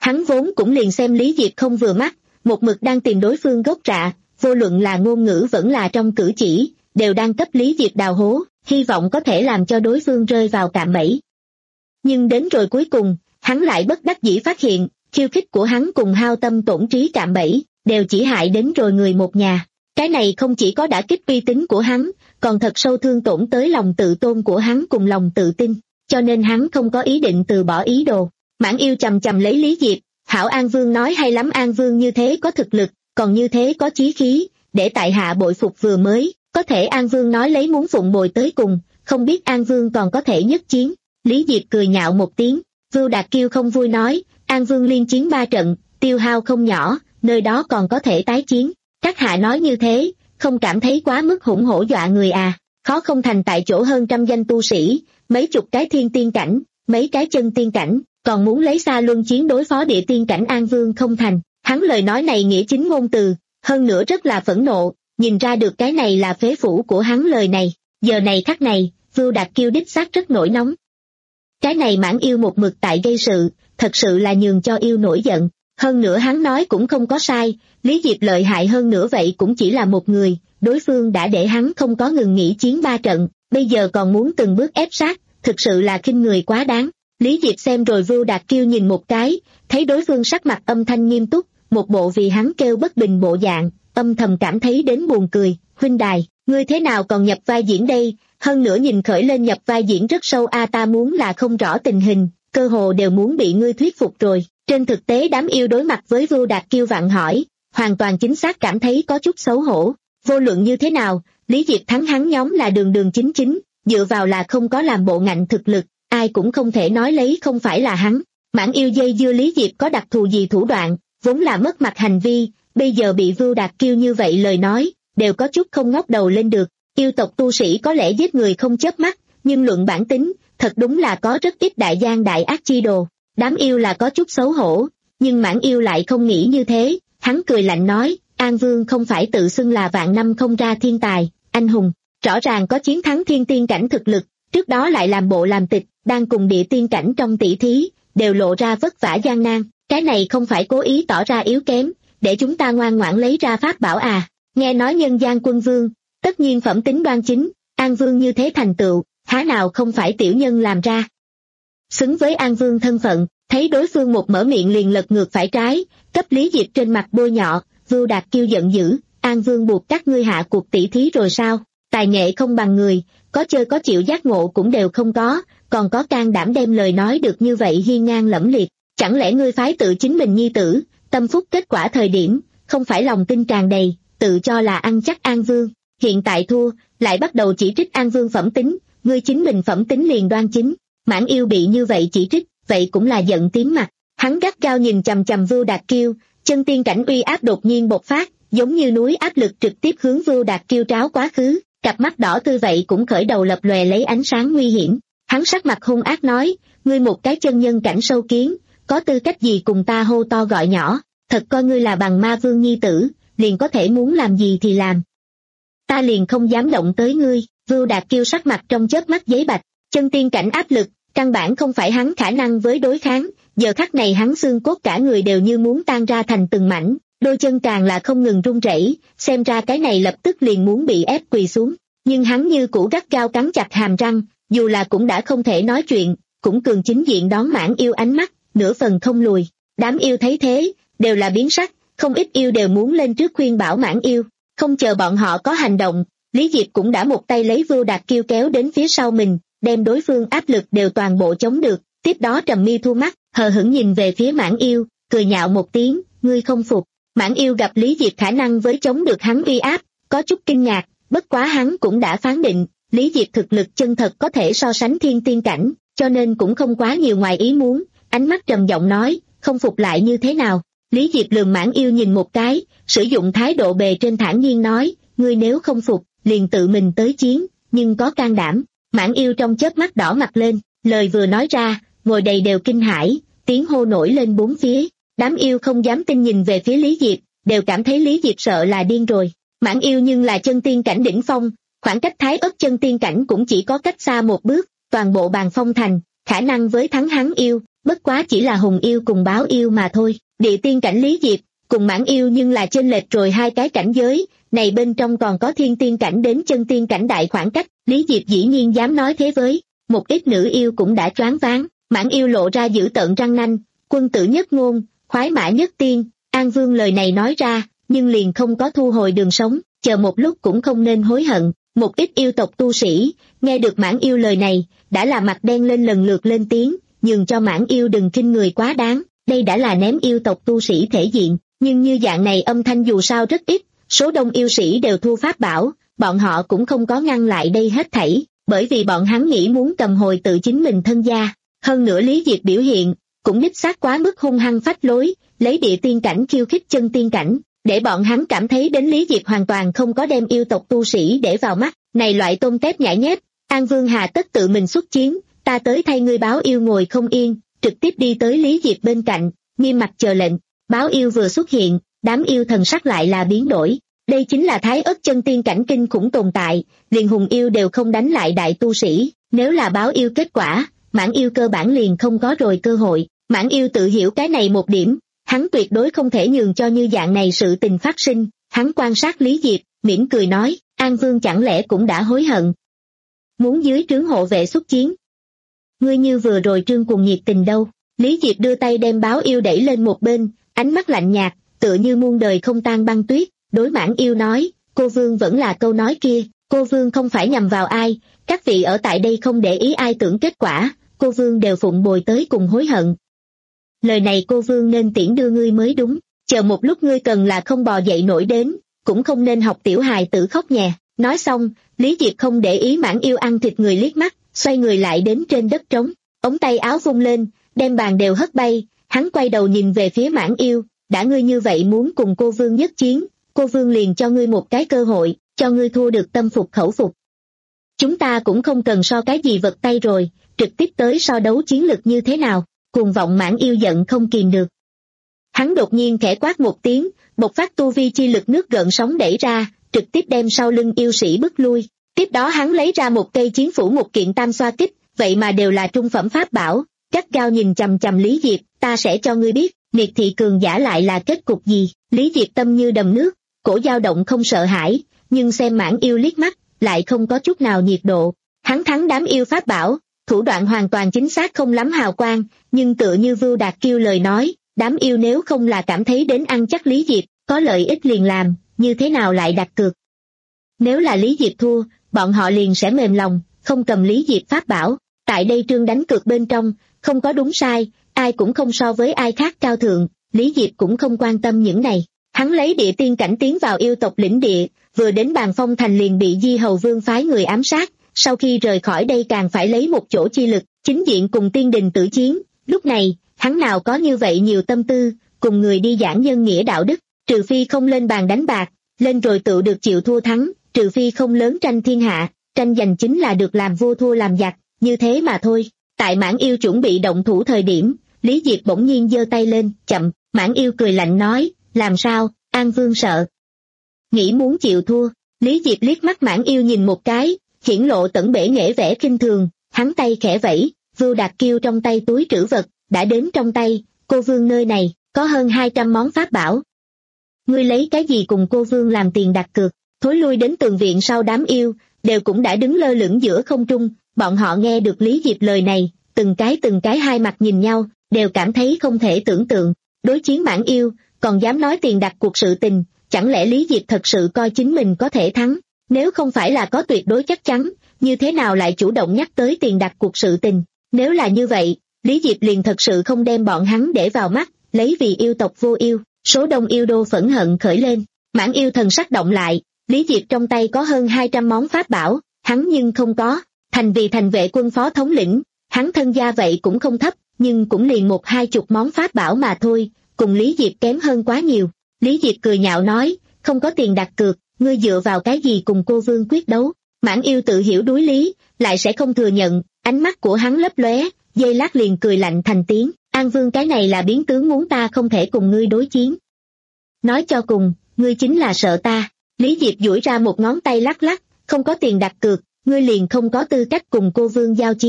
Hắn vốn cũng liền xem Lý Diệp không vừa mắt, một mực đang tìm đối phương gốc rạ, vô luận là ngôn ngữ vẫn là trong cử chỉ, đều đang cấp Lý Diệp đào hố, hy vọng có thể làm cho đối phương rơi vào cạm bẫy. Nhưng đến rồi cuối cùng, hắn lại bất đắc dĩ phát hiện, khiêu khích của hắn cùng hao tâm tổn trí cạm bẫy, đều chỉ hại đến rồi người một nhà. Cái này không chỉ có đả kích uy tín của hắn, còn thật sâu thương tổn tới lòng tự tôn của hắn cùng lòng tự tin, cho nên hắn không có ý định từ bỏ ý đồ. Mãn Yêu chầm chầm lấy Lý Diệp, hảo An Vương nói hay lắm, An Vương như thế có thực lực, còn như thế có chí khí, để tại hạ bội phục vừa mới, có thể An Vương nói lấy muốn phụng bồi tới cùng, không biết An Vương còn có thể nhất chiến. Lý Diệp cười nhạo một tiếng, Vưu Đạt Kiêu không vui nói, An Vương liên chiến ba trận, tiêu hao không nhỏ, nơi đó còn có thể tái chiến. Các hạ nói như thế, không cảm thấy quá mức hùng hổ dọa người à? Khó không thành tại chỗ hơn trăm danh tu sĩ, mấy chục cái thiên tiên cảnh, mấy cái chân tiên cảnh, còn muốn lấy xa luân chiến đối phó địa tiên cảnh An Vương không thành. Hắn lời nói này nghĩa chính ngôn từ, hơn nữa rất là phẫn nộ, nhìn ra được cái này là phế phủ của hắn lời này. Giờ này khắc này, Vưu Đạt Kiêu đích xác rất nổi nóng. Cái này Mãn Yêu một mực tại gây sự, thật sự là nhường cho yêu nổi giận. Hơn nữa hắn nói cũng không có sai, Lý Diệp lợi hại hơn nữa vậy cũng chỉ là một người, đối phương đã để hắn không có ngừng nghỉ chiến ba trận, bây giờ còn muốn từng bước ép sát, thực sự là khinh người quá đáng. Lý Diệp xem rồi Vưu Đạt Kiêu nhìn một cái, thấy đối phương sắc mặt âm thanh nghiêm túc, một bộ vì hắn kêu bất bình bộ dạng, âm thầm cảm thấy đến buồn cười. Huynh đài, ngươi thế nào còn nhập vai diễn đây? Hơn nữa nhìn khởi lên nhập vai diễn rất sâu a, ta muốn là không rõ tình hình, cơ hồ đều muốn bị ngươi thuyết phục rồi. Trên thực tế đám yêu đối mặt với Vưu Đạt Kiêu vặn hỏi, hoàn toàn chính xác cảm thấy có chút xấu hổ. Vô luận như thế nào, Lý Diệp thắng hắn nhóm là đường đường chính chính, dựa vào là không có làm bộ ngạnh thực lực, ai cũng không thể nói lấy không phải là hắn. Mãn Yêu dây dưa Lý Diệp có đặc thù gì thủ đoạn, vốn là mất mặt hành vi, bây giờ bị Vưu Đạt Kiêu như vậy lời nói, đều có chút không ngóc đầu lên được. Yêu tộc tu sĩ có lẽ giết người không chớp mắt, nhưng luận bản tính, thật đúng là có rất ít đại gian đại ác chi đồ. Đám yêu là có chút xấu hổ, nhưng Mãn Yêu lại không nghĩ như thế, hắn cười lạnh nói, An Vương không phải tự xưng là vạn năm không ra thiên tài, anh hùng, rõ ràng có chiến thắng thiên tiên cảnh thực lực, trước đó lại làm bộ làm tịch, đang cùng địa tiên cảnh trong tỷ thí, đều lộ ra vất vả gian nan, cái này không phải cố ý tỏ ra yếu kém, để chúng ta ngoan ngoãn lấy ra pháp bảo à? Nghe nói nhân gian quân vương, tất nhiên phẩm tính đoan chính, An Vương như thế thành tựu, há nào không phải tiểu nhân làm ra. Xứng với An Vương thân phận, thấy đối phương một mở miệng liền lật ngược phải trái, cấp Lý Diệp trên mặt bôi nhọ. Vưu Đạt Kiêu giận dữ, An Vương buộc các ngươi hạ cuộc tỷ thí rồi sao? Tài nghệ không bằng người, có chơi có chịu giác ngộ cũng đều không có, còn có can đảm đem lời nói được như vậy hiên ngang lẫm liệt, chẳng lẽ ngươi phái tự chính mình nhi tử, tâm phúc kết quả thời điểm, không phải lòng tin tràn đầy, tự cho là ăn chắc An Vương, hiện tại thua, lại bắt đầu chỉ trích An Vương phẩm tính, ngươi chính mình phẩm tính liền đoan chính. Mãn Yêu bị như vậy chỉ trích, vậy cũng là giận tím mặt, hắn gắt gao nhìn chằm chằm Vưu Đạt Kiêu, chân tiên cảnh uy áp đột nhiên bộc phát, giống như núi áp lực trực tiếp hướng Vưu Đạt Kiêu tráo quá khứ, cặp mắt đỏ tươi vậy cũng khởi đầu lập lòe lấy ánh sáng nguy hiểm. Hắn sắc mặt hung ác nói, ngươi một cái chân nhân cảnh sâu kiến, có tư cách gì cùng ta hô to gọi nhỏ, thật coi ngươi là bằng ma vương nhi tử, liền có thể muốn làm gì thì làm. Ta liền không dám động tới ngươi. Vưu Đạt Kiêu sắc mặt trong chớp mắt giấy bạch, chân tiên cảnh áp lực, căn bản không phải hắn khả năng với đối kháng, giờ khắc này hắn xương cốt cả người đều như muốn tan ra thành từng mảnh, đôi chân càng là không ngừng run rẩy, xem ra cái này lập tức liền muốn bị ép quỳ xuống, nhưng hắn như cũ gắt gao cắn chặt hàm răng, dù là cũng đã không thể nói chuyện, cũng cường chính diện đón Mãn Yêu ánh mắt, nửa phần không lùi. Đám yêu thấy thế, đều là biến sắc, không ít yêu đều muốn lên trước khuyên bảo Mãn Yêu, không chờ bọn họ có hành động, Lý Diệp cũng đã một tay lấy Vưu Đạt Kiêu kéo đến phía sau mình, đem đối phương áp lực đều toàn bộ chống được, tiếp đó trầm mi thu mắt, hờ hững nhìn về phía Mãn Yêu, cười nhạo một tiếng, ngươi không phục. Mãn Yêu gặp Lý Diệp khả năng với chống được hắn uy áp, có chút kinh ngạc, bất quá hắn cũng đã phán định, Lý Diệp thực lực chân thật có thể so sánh thiên tiên cảnh, cho nên cũng không quá nhiều ngoài ý muốn, ánh mắt trầm giọng nói, không phục lại như thế nào. Lý Diệp lườm Mãn Yêu nhìn một cái, sử dụng thái độ bề trên thản nhiên nói, ngươi nếu không phục, liền tự mình tới chiến, nhưng có can đảm. Mãn Yêu trong chớp mắt đỏ mặt lên, lời vừa nói ra, ngồi đầy đều kinh hãi, tiếng hô nổi lên bốn phía, đám yêu không dám tin nhìn về phía Lý Diệp, đều cảm thấy Lý Diệp sợ là điên rồi. Mãn Yêu nhưng là chân tiên cảnh đỉnh phong, khoảng cách thái ớt chân tiên cảnh cũng chỉ có cách xa một bước, toàn bộ Bàn Phong thành, khả năng với thắng hắn yêu, bất quá chỉ là hùng yêu cùng báo yêu mà thôi. Địa tiên cảnh Lý Diệp, cùng mãn yêu nhưng là chênh lệch rồi hai cái cảnh giới, này bên trong còn có thiên tiên cảnh đến chân tiên cảnh đại khoảng cách, Lý Diệp dĩ nhiên dám nói thế với, một ít nữ yêu cũng đã choáng váng, mãn yêu lộ ra dữ tợn răng nanh, quân tử nhất ngôn, khoái mã nhất tiên, An Vương lời này nói ra, nhưng liền không có thu hồi đường sống, chờ một lúc cũng không nên hối hận. Một ít yêu tộc tu sĩ, nghe được mãn yêu lời này, đã là mặt đen lên lần lượt lên tiếng, nhường cho mãn yêu đừng khinh người quá đáng, đây đã là ném yêu tộc tu sĩ thể diện, nhưng như dạng này âm thanh dù sao rất ít, số đông yêu sĩ đều thu pháp bảo, bọn họ cũng không có ngăn lại đây hết thảy, bởi vì bọn hắn nghĩ muốn cầm hồi tự chính mình thân gia. Hơn nữa Lý Diệp biểu hiện, cũng đích xác quá mức hung hăng phách lối, lấy địa tiên cảnh khiêu khích chân tiên cảnh, để bọn hắn cảm thấy đến Lý Diệp hoàn toàn không có đem yêu tộc tu sĩ để vào mắt, này loại tôm tép nhãi nhép, An Vương hà tất tự mình xuất chiến, ta tới thay ngươi báo yêu ngồi không yên, trực tiếp đi tới Lý Diệp bên cạnh, nghiêm mặt chờ lệnh, báo yêu vừa xuất hiện, đám yêu thần sắc lại là biến đổi, đây chính là thái ất chân tiên cảnh kinh khủng tồn tại, liền hùng yêu đều không đánh lại đại tu sĩ, nếu là báo yêu kết quả, mãn yêu cơ bản liền không có rồi cơ hội, mãn yêu tự hiểu cái này một điểm. Hắn tuyệt đối không thể nhường cho như dạng này sự tình phát sinh, hắn quan sát Lý Diệp, mỉm cười nói, An Vương chẳng lẽ cũng đã hối hận. Muốn dưới trướng hộ vệ xuất chiến. Ngươi như vừa rồi trương cùng nhiệt tình đâu, Lý Diệp đưa tay đem báo yêu đẩy lên một bên, ánh mắt lạnh nhạt, tựa như muôn đời không tan băng tuyết, đối mãn yêu nói, cô Vương vẫn là câu nói kia, cô Vương không phải nhằm vào ai, các vị ở tại đây không để ý ai tưởng kết quả, cô Vương đều phụng bồi tới cùng hối hận. Lời này cô Vương nên tiễn đưa ngươi mới đúng, chờ một lúc ngươi cần là không bò dậy nổi đến, cũng không nên học tiểu hài tử khóc nhè. Nói xong, Lý Diệp không để ý mãn yêu ăn thịt người liếc mắt, xoay người lại đến trên đất trống, ống tay áo vung lên, đem bàn đều hất bay, hắn quay đầu nhìn về phía mãn yêu, đã ngươi như vậy muốn cùng cô Vương nhất chiến, cô Vương liền cho ngươi một cái cơ hội, cho ngươi thua được tâm phục khẩu phục. Chúng ta cũng không cần so cái gì vật tay rồi, trực tiếp tới so đấu chiến lực như thế nào. Cuồng vọng mãn yêu giận không kìm được. Hắn đột nhiên khẽ quát một tiếng, bộc phát tu vi chi lực nước gợn sóng đẩy ra, trực tiếp đem sau lưng yêu sĩ bức lui. Tiếp đó hắn lấy ra một cây chiến phủ một kiện tam xoa kích, vậy mà đều là trung phẩm pháp bảo, gắt gao nhìn chằm chằm Lý Diệp, ta sẽ cho ngươi biết, miệt thị cường giả lại là kết cục gì. Lý Diệp tâm như đầm nước, cổ dao động không sợ hãi, nhưng xem mãn yêu liếc mắt, lại không có chút nào nhiệt độ. Hắn thắng đám yêu pháp bảo, thủ đoạn hoàn toàn chính xác không lắm hào quang, nhưng tựa như Vưu Đạt Kiêu lời nói, đám yêu nếu không là cảm thấy đến ăn chắc Lý Diệp, có lợi ích liền làm, như thế nào lại đặt cược. Nếu là Lý Diệp thua, bọn họ liền sẽ mềm lòng, không cầm Lý Diệp pháp bảo, tại đây trương đánh cược bên trong, không có đúng sai, ai cũng không so với ai khác cao thượng, Lý Diệp cũng không quan tâm những này. Hắn lấy địa tiên cảnh tiến vào yêu tộc lĩnh địa, vừa đến Bàn Phong Thành liền bị Di Hầu Vương phái người ám sát, sau khi rời khỏi đây càng phải lấy một chỗ chi lực, chính diện cùng tiên đình tử chiến, lúc này, hắn nào có như vậy nhiều tâm tư, cùng người đi giảng nhân nghĩa đạo đức, trừ phi không lên bàn đánh bạc, lên rồi tự được chịu thua thắng, trừ phi không lớn tranh thiên hạ, tranh giành chính là được làm vua thua làm giặc, như thế mà thôi. Tại mãn yêu chuẩn bị động thủ thời điểm, Lý Diệp bỗng nhiên giơ tay lên, chậm, mãn yêu cười lạnh nói, làm sao, An Vương sợ. Nghĩ muốn chịu thua, Lý Diệp liếc mắt mãn yêu nhìn một cái, hiển lộ tẩn bể nghệ vẻ khinh thường, hắn tay khẽ vẫy, Vưu Đạt Kiêu trong tay túi trữ vật, đã đến trong tay, cô Vương nơi này, có hơn hai trăm món pháp bảo. Ngươi lấy cái gì cùng cô Vương làm tiền đặt cược, thối lui đến tường viện sau đám yêu, đều cũng đã đứng lơ lửng giữa không trung, bọn họ nghe được Lý Diệp lời này, từng cái từng cái hai mặt nhìn nhau, đều cảm thấy không thể tưởng tượng, đối chiến mãn yêu, còn dám nói tiền đặt cuộc sự tình, chẳng lẽ Lý Diệp thật sự coi chính mình có thể thắng, nếu không phải là có tuyệt đối chắc chắn, như thế nào lại chủ động nhắc tới tiền đặt cuộc sự tình, nếu là như vậy, Lý Diệp liền thật sự không đem bọn hắn để vào mắt, lấy vì yêu tộc vô yêu, số đông yêu đô phẫn hận khởi lên, mãn yêu thần sắc động lại, Lý Diệp trong tay có hơn hai trăm món pháp bảo, hắn nhưng không có, thành vì thành vệ quân phó thống lĩnh, hắn thân gia vậy cũng không thấp, nhưng cũng liền một hai chục món pháp bảo mà thôi, cùng Lý Diệp kém hơn quá nhiều. Lý Diệp cười nhạo nói, không có tiền đặt cược, ngươi dựa vào cái gì cùng cô Vương quyết đấu, mãn yêu tự hiểu đối lý, lại sẽ không thừa nhận, ánh mắt của hắn lấp lóe, giây lát liền cười lạnh thành tiếng, An Vương cái này là biến tướng muốn ta không thể cùng ngươi đối chiến. Nói cho cùng, ngươi chính là sợ ta, Lý Diệp duỗi ra một ngón tay lắc lắc, không có tiền đặt cược, ngươi liền không có tư cách cùng cô Vương giao chiến,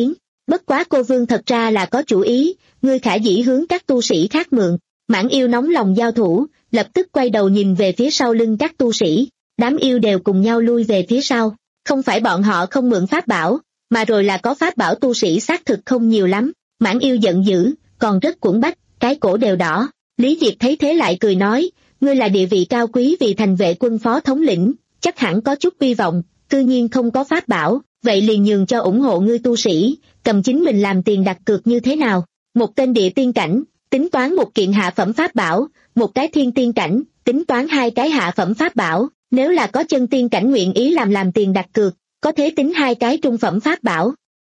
Bất quá cô Vương thật ra là có chủ ý, ngươi khả dĩ hướng các tu sĩ khác mượn. Mãn Yêu nóng lòng giao thủ, lập tức quay đầu nhìn về phía sau lưng các tu sĩ, đám yêu đều cùng nhau lui về phía sau. Không phải bọn họ không mượn pháp bảo, mà rồi là có pháp bảo tu sĩ xác thực không nhiều lắm. Mãn Yêu giận dữ, còn rất cuộn bách, cái cổ đều đỏ. Lý Diệp thấy thế lại cười nói, ngươi là địa vị cao quý vì thành vệ quân phó thống lĩnh, chắc hẳn có chút uy vọng, cư nhiên không có pháp bảo, vậy liền nhường cho ủng hộ ngươi tu sĩ, cầm chính mình làm tiền đặt cược như thế nào. Một tên địa tiên cảnh, tính toán một kiện hạ phẩm pháp bảo, một cái thiên tiên cảnh, tính toán hai cái hạ phẩm pháp bảo, nếu là có chân tiên cảnh nguyện ý làm làm tiền đặt cược, có thể tính hai cái trung phẩm pháp bảo.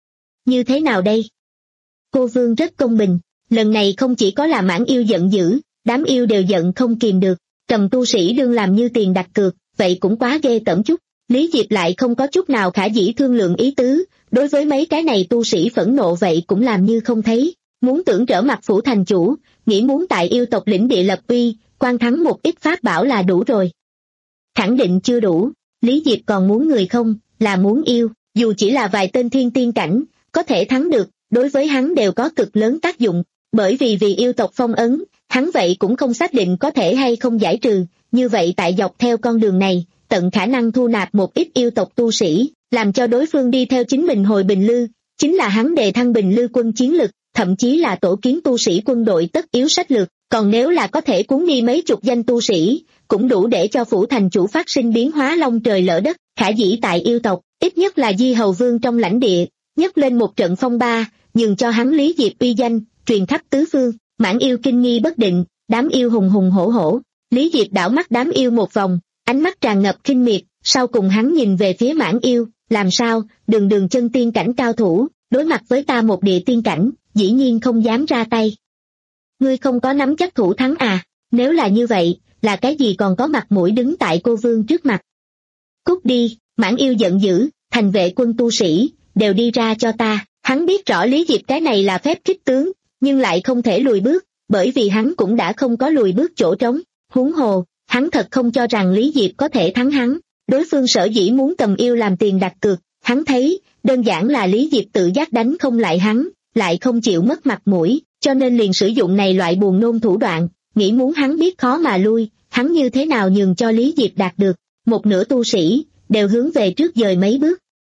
Như thế nào đây? Cô Vương rất công bình, lần này không chỉ có là Mãn Yêu giận dữ, đám yêu đều giận không kìm được, cầm tu sĩ đương làm như tiền đặt cược, vậy cũng quá ghê tởm chút. Lý Diệp lại không có chút nào khả dĩ thương lượng ý tứ, đối với mấy cái này tu sĩ phẫn nộ vậy cũng làm như không thấy, muốn tưởng trở mặt phủ thành chủ, nghĩ muốn tại yêu tộc lĩnh địa lập uy, quan thắng một ít pháp bảo là đủ rồi. Khẳng định chưa đủ, Lý Diệp còn muốn người không, là muốn yêu, dù chỉ là vài tên thiên tiên cảnh, có thể thắng được, đối với hắn đều có cực lớn tác dụng, bởi vì vì yêu tộc phong ấn, hắn vậy cũng không xác định có thể hay không giải trừ, như vậy tại dọc theo con đường này, tận khả năng thu nạp một ít yêu tộc tu sĩ, làm cho đối phương đi theo chính mình hồi Bình Lư, chính là hắn đề thăng Bình Lư quân chiến lực, thậm chí là tổ kiến tu sĩ quân đội tất yếu sách lược, còn nếu là có thể cuốn đi mấy chục danh tu sĩ, cũng đủ để cho phủ thành chủ phát sinh biến hóa long trời lỡ đất, khả dĩ tại yêu tộc, ít nhất là Di Hầu Vương trong lãnh địa, nhấc lên một trận phong ba, nhường cho hắn Lý Diệp uy danh, truyền khắp tứ phương. Mãn Yêu kinh nghi bất định, đám yêu hùng hùng hổ hổ, Lý Diệp đảo mắt đám yêu một vòng, ánh mắt tràn ngập khinh miệt, sau cùng hắn nhìn về phía Mãn Yêu, làm sao, đường đường chân tiên cảnh cao thủ, đối mặt với ta một địa tiên cảnh, dĩ nhiên không dám ra tay. Ngươi không có nắm chắc thủ thắng à, nếu là như vậy, là cái gì còn có mặt mũi đứng tại cô Vương trước mặt. Cút đi, Mãn Yêu giận dữ, thành vệ quân tu sĩ, đều đi ra cho ta, hắn biết rõ Lý Diệp cái này là phép khích tướng, nhưng lại không thể lùi bước, bởi vì hắn cũng đã không có lùi bước chỗ trống, huống hồ, hắn thật không cho rằng Lý Diệp có thể thắng hắn, đối phương sở dĩ muốn cầm yêu làm tiền đặt cược, hắn thấy, đơn giản là Lý Diệp tự giác đánh không lại hắn, lại không chịu mất mặt mũi, cho nên liền sử dụng này loại buồn nôn thủ đoạn, nghĩ muốn hắn biết khó mà lui, hắn như thế nào nhường cho Lý Diệp đạt được, một nửa tu sĩ, đều hướng về trước dời mấy bước.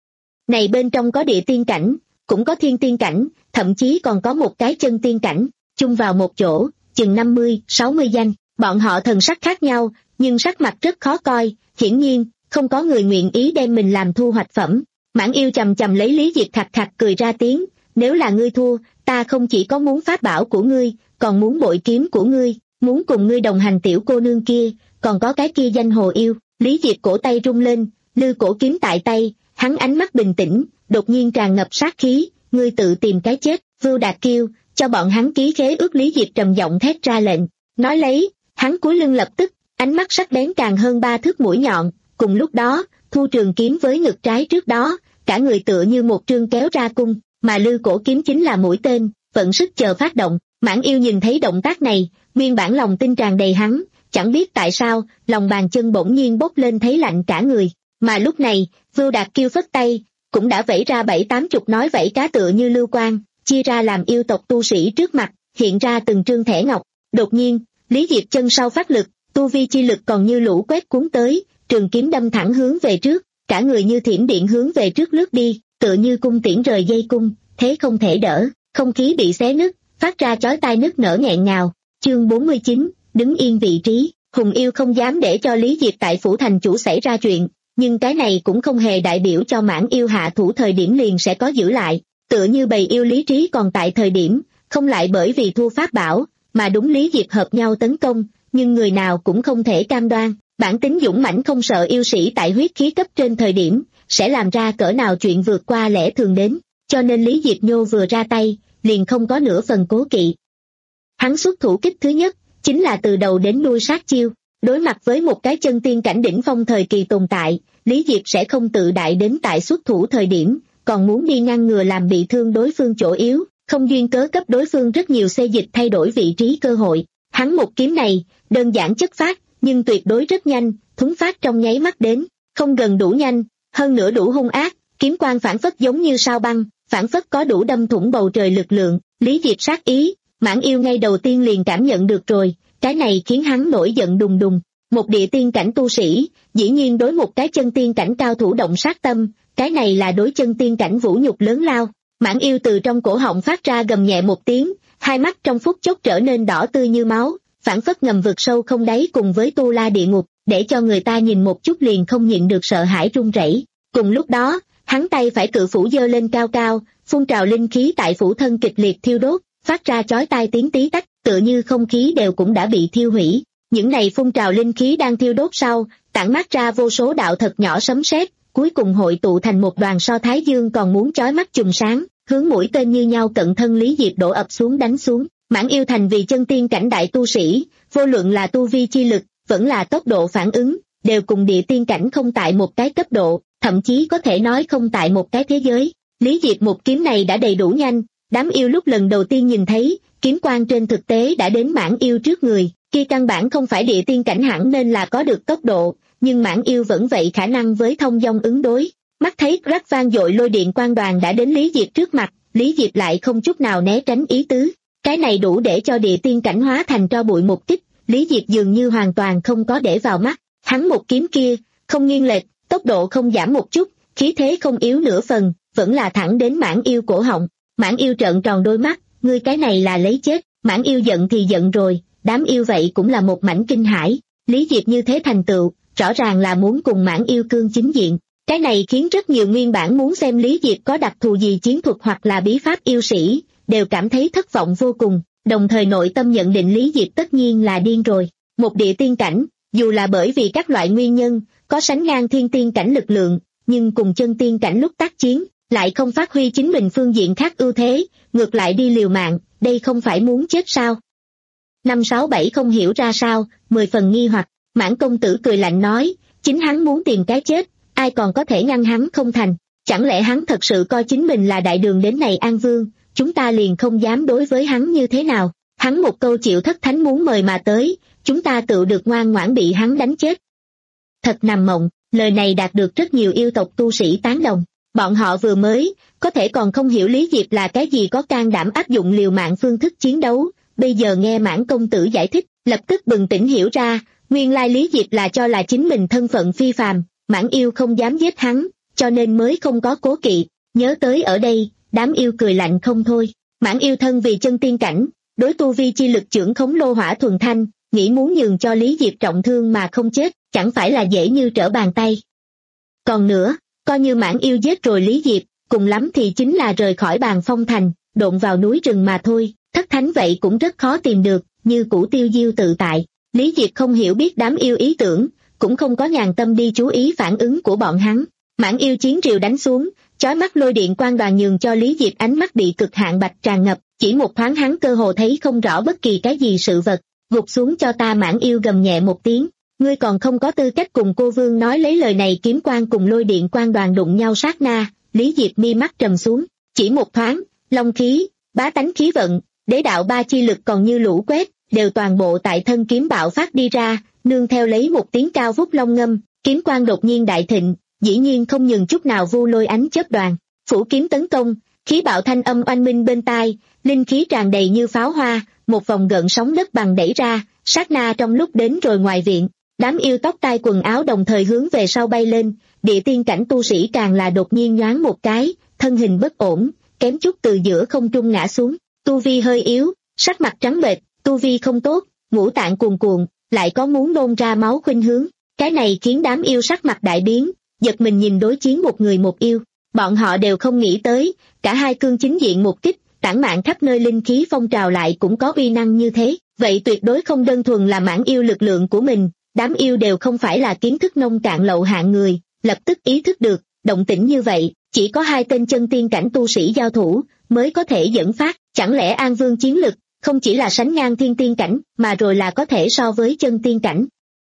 Này bên trong có địa tiên cảnh, cũng có thiên tiên cảnh, thậm chí còn có một cái chân tiên cảnh, chung vào một chỗ, chừng năm mươi, sáu mươi danh, bọn họ thần sắc khác nhau, nhưng sắc mặt rất khó coi, hiển nhiên, không có người nguyện ý đem mình làm thu hoạch phẩm. Mãn Yêu chầm chầm lấy Lý Diệp khạch khạch cười ra tiếng, nếu là ngươi thua, ta không chỉ có muốn pháp bảo của ngươi, còn muốn bội kiếm của ngươi, muốn cùng ngươi đồng hành tiểu cô nương kia, còn có cái kia danh hồ yêu. Lý Diệp cổ tay rung lên, lư cổ kiếm tại tay, hắn ánh mắt bình tĩnh, đột nhiên tràn ngập sát khí, ngươi tự tìm cái chết. Vưu Đạt Kiêu, cho bọn hắn ký khế ước. Lý Diệp trầm giọng thét ra lệnh, nói lấy, hắn cúi lưng lập tức, ánh mắt sắc bén càng hơn ba thước mũi nhọn, cùng lúc đó, thu trường kiếm với ngực trái trước đó, cả người tựa như một trương kéo ra cung, mà lư cổ kiếm chính là mũi tên, vận sức chờ phát động. Mãn Yêu nhìn thấy động tác này, nguyên bản lòng tin tràn đầy hắn, chẳng biết tại sao, lòng bàn chân bỗng nhiên bốc lên thấy lạnh cả người, mà lúc này, Vưu Đạt Kiêu phất tay, cũng đã vẫy ra bảy tám chục nói vẫy cá tựa như lưu quang, chia ra làm yêu tộc tu sĩ trước mặt, hiện ra từng trương thẻ ngọc. Đột nhiên, Lý Diệp chân sau phát lực, tu vi chi lực còn như lũ quét cuốn tới, trường kiếm đâm thẳng hướng về trước, cả người như thiểm điện hướng về trước lướt đi, tựa như cung tiễn rời dây cung, thế không thể đỡ, không khí bị xé nứt, phát ra chói tai nức nở nghẹn ngào. Chương bốn mươi chín, đứng yên vị trí. Hùng yêu không dám để cho Lý Diệp tại phủ thành chủ xảy ra chuyện, nhưng cái này cũng không hề đại biểu cho Mãn Yêu hạ thủ thời điểm liền sẽ có giữ lại, tựa như bầy yêu lý trí còn tại thời điểm, không lại bởi vì thua pháp bảo, mà đúng Lý Diệp hợp nhau tấn công, nhưng người nào cũng không thể cam đoan, bản tính dũng mãnh không sợ yêu sĩ tại huyết khí cấp trên thời điểm, sẽ làm ra cỡ nào chuyện vượt qua lẽ thường đến, cho nên Lý Diệp Nhô vừa ra tay, liền không có nửa phần cố kỵ. Hắn xuất thủ kích thứ nhất, chính là từ đầu đến đuôi sát chiêu, đối mặt với một cái chân tiên cảnh đỉnh phong thời kỳ tồn tại, Lý Diệp sẽ không tự đại đến tại xuất thủ thời điểm, còn muốn đi ngăn ngừa làm bị thương đối phương chỗ yếu, không duyên cớ cấp đối phương rất nhiều xê dịch thay đổi vị trí cơ hội. Hắn một kiếm này, đơn giản chất phát, nhưng tuyệt đối rất nhanh, thuấn phát trong nháy mắt đến, không gần đủ nhanh, hơn nữa đủ hung ác, kiếm quang phản phất giống như sao băng, phảng phất có đủ đâm thủng bầu trời lực lượng. Lý Diệp sát ý, Mãn Yêu ngay đầu tiên liền cảm nhận được rồi, cái này khiến hắn nổi giận đùng đùng. Một địa tiên cảnh tu sĩ, dĩ nhiên đối một cái chân tiên cảnh cao thủ động sát tâm, cái này là đối chân tiên cảnh vũ nhục lớn lao. Mãn Yêu từ trong cổ họng phát ra gầm nhẹ một tiếng, hai mắt trong phút chốc trở nên đỏ tươi như máu, phảng phất ngầm vực sâu không đáy cùng với tu la địa ngục, để cho người ta nhìn một chút liền không nhịn được sợ hãi run rẩy. Cùng lúc đó, hắn tay phải cự phủ giơ lên cao cao, phun trào linh khí tại phủ thân kịch liệt thiêu đốt, phát ra chói tai tiếng tí tách, tựa như không khí đều cũng đã bị thiêu hủy. Những này phun trào linh khí đang thiêu đốt sau, tản mát ra vô số đạo thật nhỏ sấm sét, cuối cùng hội tụ thành một đoàn so thái dương còn muốn chói mắt chùm sáng, hướng mũi tên như nhau cận thân Lý Diệp đổ ập xuống đánh xuống. Mãn Yêu thành vì chân tiên cảnh đại tu sĩ, vô luận là tu vi chi lực, vẫn là tốc độ phản ứng, đều cùng địa tiên cảnh không tại một cái cấp độ, thậm chí có thể nói không tại một cái thế giới. Lý Diệp một kiếm này đã đầy đủ nhanh, đám yêu lúc lần đầu tiên nhìn thấy, kiếm quang trên thực tế đã đến Mãn Yêu trước người, kia căn bản không phải địa tiên cảnh hẳn nên là có được tốc độ, nhưng Mãn Yêu vẫn vậy khả năng với thông dong ứng đối. Mắt thấy rắc vang dội lôi điện quang đoàn đã đến Lý Diệp trước mặt, Lý Diệp lại không chút nào né tránh ý tứ. Cái này đủ để cho địa tiên cảnh hóa thành tro bụi một kích, Lý Diệp dường như hoàn toàn không có để vào mắt. Hắn một kiếm kia, không nghiêng lệch, tốc độ không giảm một chút, khí thế không yếu nửa phần, vẫn là thẳng đến Mãn Yêu cổ họng. Mãn Yêu trợn tròn đôi mắt, ngươi cái này là lấy chết. Mãn Yêu giận thì giận rồi, đám yêu vậy cũng là một mảnh kinh hãi. Lý Diệp như thế thành tựu, rõ ràng là muốn cùng Mãn Yêu cương chính diện. Cái này khiến rất nhiều nguyên bản muốn xem Lý Diệp có đặc thù gì chiến thuật hoặc là bí pháp yêu sĩ, đều cảm thấy thất vọng vô cùng, đồng thời nội tâm nhận định Lý Diệp tất nhiên là điên rồi. Một địa tiên cảnh, dù là bởi vì các loại nguyên nhân, có sánh ngang thiên tiên cảnh lực lượng, nhưng cùng chân tiên cảnh lúc tác chiến, lại không phát huy chính mình phương diện khác ưu thế, ngược lại đi liều mạng, đây không phải muốn chết sao? Năm sáu bảy không hiểu ra sao, mười phần nghi hoặc. Mãn công tử cười lạnh nói, chính hắn muốn tìm cái chết, ai còn có thể ngăn hắn không thành? Chẳng lẽ hắn thật sự coi chính mình là đại đường đến này An Vương, chúng ta liền không dám đối với hắn như thế nào? Hắn một câu chịu thất thánh muốn mời mà tới, chúng ta tự được ngoan ngoãn bị hắn đánh chết. Thật nằm mộng, lời này đạt được rất nhiều yêu tộc tu sĩ tán đồng. Bọn họ vừa mới, có thể còn không hiểu Lý Diệp là cái gì có can đảm áp dụng liều mạng phương thức chiến đấu, bây giờ nghe Mãn công tử giải thích, lập tức bừng tỉnh hiểu ra, nguyên lai Lý Diệp là cho là chính mình thân phận phi phàm, Mãn Yêu không dám giết hắn, cho nên mới không có cố kỵ. Nhớ tới ở đây, đám yêu cười lạnh không thôi. Mãn Yêu thân vì chân tiên cảnh, đối tu vi chi lực trưởng khống lô hỏa thuần thanh, nghĩ muốn nhường cho Lý Diệp trọng thương mà không chết, chẳng phải là dễ như trở bàn tay. Còn nữa, coi như Mãn Yêu giết rồi Lý Diệp, cùng lắm thì chính là rời khỏi Bàn Phong thành, độn vào núi rừng mà thôi, thất thánh vậy cũng rất khó tìm được, như cũ tiêu diêu tự tại. Lý Diệp không hiểu biết đám yêu ý tưởng, cũng không có nhàn tâm đi chú ý phản ứng của bọn hắn. Mãn Yêu chiến triều đánh xuống, chói mắt lôi điện quang đoàn nhường cho Lý Diệp ánh mắt bị cực hạn bạch tràn ngập, chỉ một thoáng hắn cơ hồ thấy không rõ bất kỳ cái gì sự vật. Gục xuống cho ta! Mãn Yêu gầm nhẹ một tiếng, ngươi còn không có tư cách cùng cô vương nói lấy lời này. Kiếm quang cùng lôi điện quang đoàn đụng nhau sát na, Lý Diệp mi mắt trầm xuống, chỉ một thoáng, long khí, bá tánh khí vận, đế đạo ba chi lực còn như lũ quét, đều toàn bộ tại thân kiếm bạo phát đi ra, nương theo lấy một tiếng cao vút long ngâm, kiếm quang đột nhiên đại thịnh, dĩ nhiên không nhường chút nào vu lôi ánh chớp đoàn, phủ kiếm tấn công, khí bạo thanh âm oanh minh bên tai, linh khí tràn đầy như pháo hoa, một vòng gợn sóng đất bằng đẩy ra, sát na trong lúc đến rồi ngoài viện, đám yêu tóc tai quần áo đồng thời hướng về sau bay lên, địa tiên cảnh tu sĩ càng là đột nhiên nhoáng một cái, thân hình bất ổn, kém chút từ giữa không trung ngã xuống, tu vi hơi yếu, sắc mặt trắng bệch, tu vi không tốt, ngũ tạng cuồn cuộn, lại có muốn nôn ra máu khuynh hướng, cái này khiến đám yêu sắc mặt đại biến, giật mình nhìn đối chiến một người một yêu, bọn họ đều không nghĩ tới, cả hai cương chính diện một kích, tản mạn khắp nơi linh khí phong trào lại cũng có uy năng như thế, vậy tuyệt đối không đơn thuần là Mãn Yêu lực lượng của mình, đám yêu đều không phải là kiến thức nông cạn lậu hạng người, lập tức ý thức được, động tĩnh như vậy, chỉ có hai tên chân tiên cảnh tu sĩ giao thủ, mới có thể dẫn phát, chẳng lẽ An Vương chiến lực, không chỉ là sánh ngang thiên tiên cảnh, mà rồi là có thể so với chân tiên cảnh.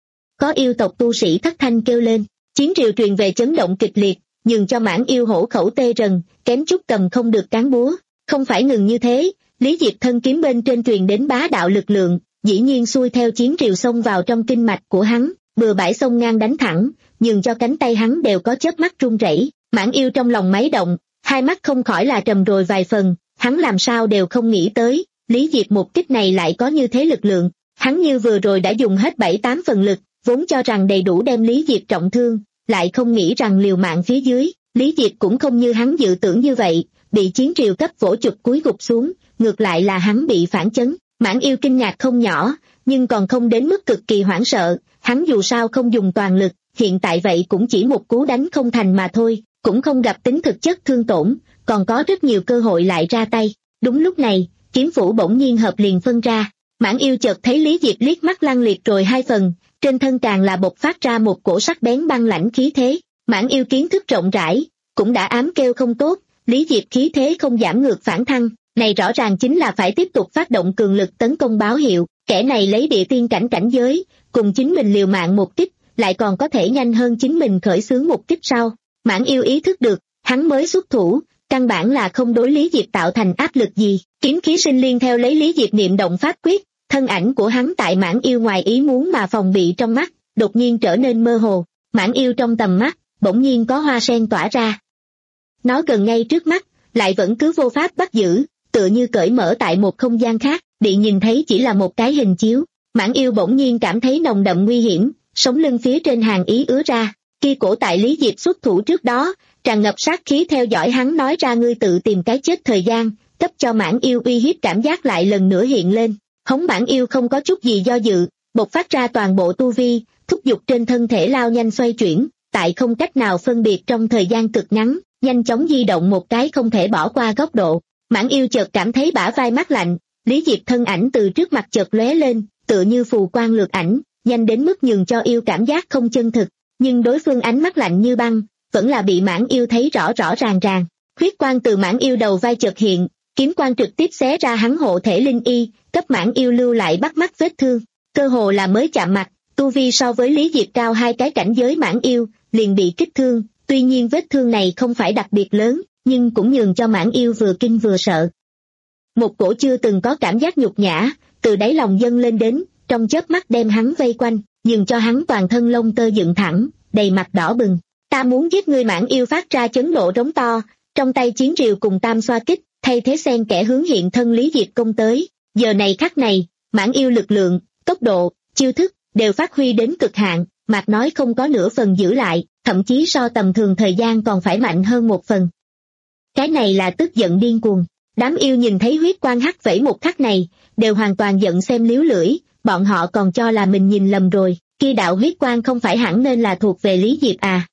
Có yêu tộc tu sĩ thất thanh kêu lên, chiến triều truyền về chấn động kịch liệt, nhường cho Mãn Yêu hổ khẩu tê rần, kém chút cầm không được cán búa, không phải ngừng như thế, Lý Diệp thân kiếm bên trên truyền đến bá đạo lực lượng, dĩ nhiên xuôi theo chiến triều xông vào trong kinh mạch của hắn, bừa bãi xông ngang đánh thẳng, nhường cho cánh tay hắn đều có chớp mắt run rẩy. Mãn Yêu trong lòng máy động, hai mắt không khỏi là trầm rồi vài phần, hắn làm sao đều không nghĩ tới, Lý Diệp một kích này lại có như thế lực lượng, hắn như vừa rồi đã dùng hết bảy tám phần lực, vốn cho rằng đầy đủ đem Lý Diệp trọng thương, lại không nghĩ rằng liều mạng phía dưới, Lý Diệp cũng không như hắn dự tưởng như vậy, bị chiến triều cấp vỗ chụp cúi gục xuống, ngược lại là hắn bị phản chấn, Mãn Yêu kinh ngạc không nhỏ, nhưng còn không đến mức cực kỳ hoảng sợ, hắn dù sao không dùng toàn lực, hiện tại vậy cũng chỉ một cú đánh không thành mà thôi, cũng không gặp tính thực chất thương tổn, còn có rất nhiều cơ hội lại ra tay. Đúng lúc này, kiếm phủ bỗng nhiên hợp liền phân ra, Mãn Yêu chợt thấy Lý Diệp liếc mắt lăng liệt rồi hai phần, trên thân càng là bộc phát ra một cổ sắc bén băng lãnh khí thế, Mãn Yêu kiến thức rộng rãi, cũng đã ám kêu không tốt, Lý Diệp khí thế không giảm ngược phản thăng, này rõ ràng chính là phải tiếp tục phát động cường lực tấn công báo hiệu, kẻ này lấy địa tiên cảnh cảnh giới, cùng chính mình liều mạng một kích, lại còn có thể nhanh hơn chính mình khởi xướng một kích sau. Mãn Yêu ý thức được, hắn mới xuất thủ, căn bản là không đối Lý Diệp tạo thành áp lực gì, kiếm khí sinh liên theo lấy Lý Diệp niệm động pháp quyết, thân ảnh của hắn tại Mãn Yêu ngoài ý muốn mà phòng bị trong mắt, đột nhiên trở nên mơ hồ, Mãn Yêu trong tầm mắt, bỗng nhiên có hoa sen tỏa ra. Nó gần ngay trước mắt, lại vẫn cứ vô pháp bắt giữ, tựa như cởi mở tại một không gian khác, bị nhìn thấy chỉ là một cái hình chiếu. Mãn Yêu bỗng nhiên cảm thấy nồng đậm nguy hiểm, sống lưng phía trên hàng ý ứa ra, kia cổ tại Lý Diệp xuất thủ trước đó, tràn ngập sát khí theo dõi hắn nói ra ngươi tự tìm cái chết thời gian, cấp cho Mãn Yêu uy hiếp cảm giác lại lần nữa hiện lên, hống Mãn Yêu không có chút gì do dự, bộc phát ra toàn bộ tu vi, thúc giục trên thân thể lao nhanh xoay chuyển, tại không cách nào phân biệt trong thời gian cực ngắn, nhanh chóng di động một cái không thể bỏ qua góc độ. Mãn Yêu chợt cảm thấy bả vai mát lạnh, Lý Diệp thân ảnh từ trước mặt chợt lóe lên, tựa như phù quang lược ảnh, nhanh đến mức nhường cho Yêu cảm giác không chân thực, nhưng đối phương ánh mắt lạnh như băng, vẫn là bị Mãn Yêu thấy rõ rõ ràng ràng. Huyết quang từ Mãn Yêu đầu vai chợt hiện, kiếm quang trực tiếp xé ra hắn hộ thể linh y, cấp Mãn Yêu lưu lại bắt mắt vết thương, cơ hồ là mới chạm mặt, tu vi so với Lý Diệp cao hai cái cảnh giới Mãn Yêu, liền bị kích thương, tuy nhiên vết thương này không phải đặc biệt lớn, nhưng cũng nhường cho Mãn Yêu vừa kinh vừa sợ. Một cổ chưa từng có cảm giác nhục nhã, từ đáy lòng dâng lên đến, trong chớp mắt đem hắn vây quanh, nhường cho hắn toàn thân lông tơ dựng thẳng, đầy mặt đỏ bừng. Ta muốn giết ngươi. Mãn Yêu phát ra chấn độ rống to, trong tay chiến rìu cùng tam xoa kích, thay thế xen kẽ hướng hiện thân Lý Diệp công tới. Giờ này khắc này, Mãn Yêu lực lượng, tốc độ, chiêu thức, đều phát huy đến cực hạn, mạc nói không có nửa phần giữ lại, thậm chí so tầm thường thời gian còn phải mạnh hơn một phần. Cái này là tức giận điên cuồng. Đám yêu nhìn thấy huyết quang hắt vẫy một khắc này, đều hoàn toàn giận xem liếu lưỡi, bọn họ còn cho là mình nhìn lầm rồi, kia đạo huyết quang không phải hẳn nên là thuộc về Lý Diệp à.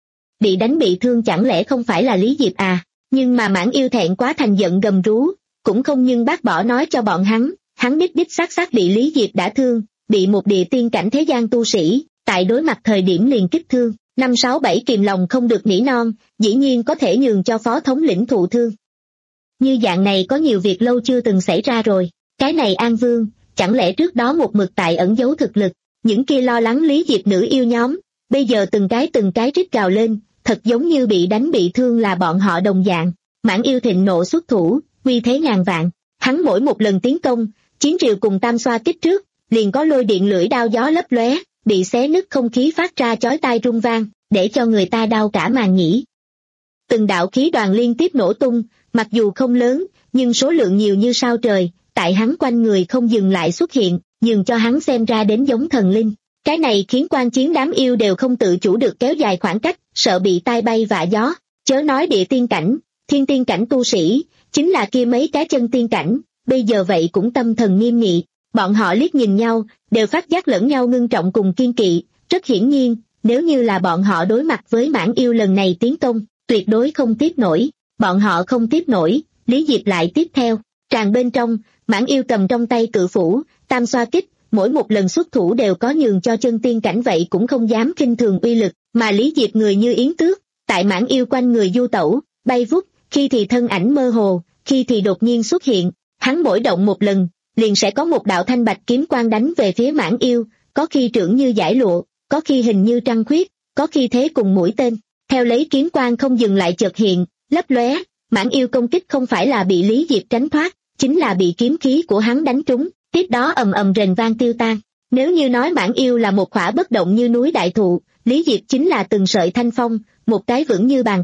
Bị đánh bị thương chẳng lẽ không phải là Lý Diệp à, nhưng mà Mãn Yêu thẹn quá thành giận gầm rú, cũng không nhưng bác bỏ nói cho bọn hắn, hắn đích đích xác xác bị Lý Diệp đã thương, bị một địa tiên cảnh thế gian tu sĩ, tại đối mặt thời điểm liền kích thương, năm sáu bảy kìm lòng không được nỉ non, dĩ nhiên có thể nhường cho phó thống lĩnh thụ thương. Như dạng này có nhiều việc lâu chưa từng xảy ra rồi, cái này An Vương, chẳng lẽ trước đó một mực tại ẩn giấu thực lực, những kia lo lắng Lý Diệp nữ yêu nhóm, bây giờ từng cái từng cái rít gào lên, thật giống như bị đánh bị thương là bọn họ đồng dạng. Mãn Yêu thịnh nộ xuất thủ, uy thế ngàn vạn, hắn mỗi một lần tiến công, chiến rìu cùng tam xoa kích trước, liền có lôi điện lưỡi đao gió lấp lóe, bị xé nứt không khí phát ra chói tai rung vang, để cho người ta đau cả màng nhĩ. Từng đạo khí đoàn liên tiếp nổ tung, mặc dù không lớn, nhưng số lượng nhiều như sao trời, tại hắn quanh người không dừng lại xuất hiện, nhường cho hắn xem ra đến giống thần linh. Cái này khiến quan chiến đám yêu đều không tự chủ được kéo dài khoảng cách, sợ bị tai bay vạ gió, chớ nói địa tiên cảnh, thiên tiên cảnh tu sĩ, chính là kia mấy cái chân tiên cảnh, bây giờ vậy cũng tâm thần nghiêm nghị, bọn họ liếc nhìn nhau, đều phát giác lẫn nhau ngưng trọng cùng kiên kỵ, rất hiển nhiên, nếu như là bọn họ đối mặt với Mãn Yêu lần này tiến công, tuyệt đối không tiếp nổi, bọn họ không tiếp nổi, Lý Diệp lại tiếp theo, tràn bên trong, Mãn Yêu cầm trong tay cự phủ, tam xoa kích, mỗi một lần xuất thủ đều có nhường cho chân tiên cảnh vậy cũng không dám khinh thường uy lực, mà Lý Diệp người như yến tước, tại Mãn Yêu quanh người du tẩu, bay vút, khi thì thân ảnh mơ hồ, khi thì đột nhiên xuất hiện, hắn mỗi động một lần, liền sẽ có một đạo thanh bạch kiếm quang đánh về phía Mãn Yêu, có khi trưởng như dải lụa, có khi hình như trăng khuyết, có khi thế cùng mũi tên, theo lấy kiếm quang không dừng lại chợt hiện, lấp lóe, Mãn Yêu công kích không phải là bị Lý Diệp tránh thoát, chính là bị kiếm khí của hắn đánh trúng, tiếp đó ầm ầm rền vang tiêu tan. Nếu như nói Mãn Yêu là một khỏa bất động như núi đại thụ, Lý Diệp chính là từng sợi thanh phong, một cái vững như bàn thạch,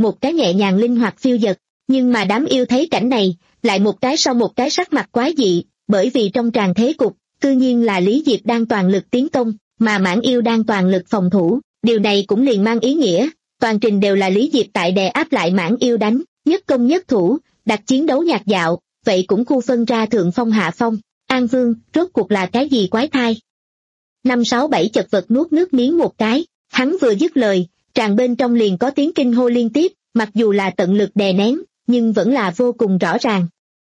một cái nhẹ nhàng linh hoạt phiêu dật, nhưng mà đám yêu thấy cảnh này, lại một cái sau một cái sắc mặt quái dị, bởi vì trong tràng thế cục, cư nhiên là Lý Diệp đang toàn lực tiến công, mà Mãn Yêu đang toàn lực phòng thủ, điều này cũng liền mang ý nghĩa, toàn trình đều là Lý Diệp tại đè áp lại Mãn Yêu đánh, nhất công nhất thủ, đặt chiến đấu nhạt dạo, vậy cũng khu phân ra thượng phong hạ phong. An Vương, rốt cuộc là cái gì quái thai? Năm sáu bảy chật vật nuốt nước miếng một cái, hắn vừa dứt lời, tràng bên trong liền có tiếng kinh hô liên tiếp, mặc dù là tận lực đè nén, nhưng vẫn là vô cùng rõ ràng.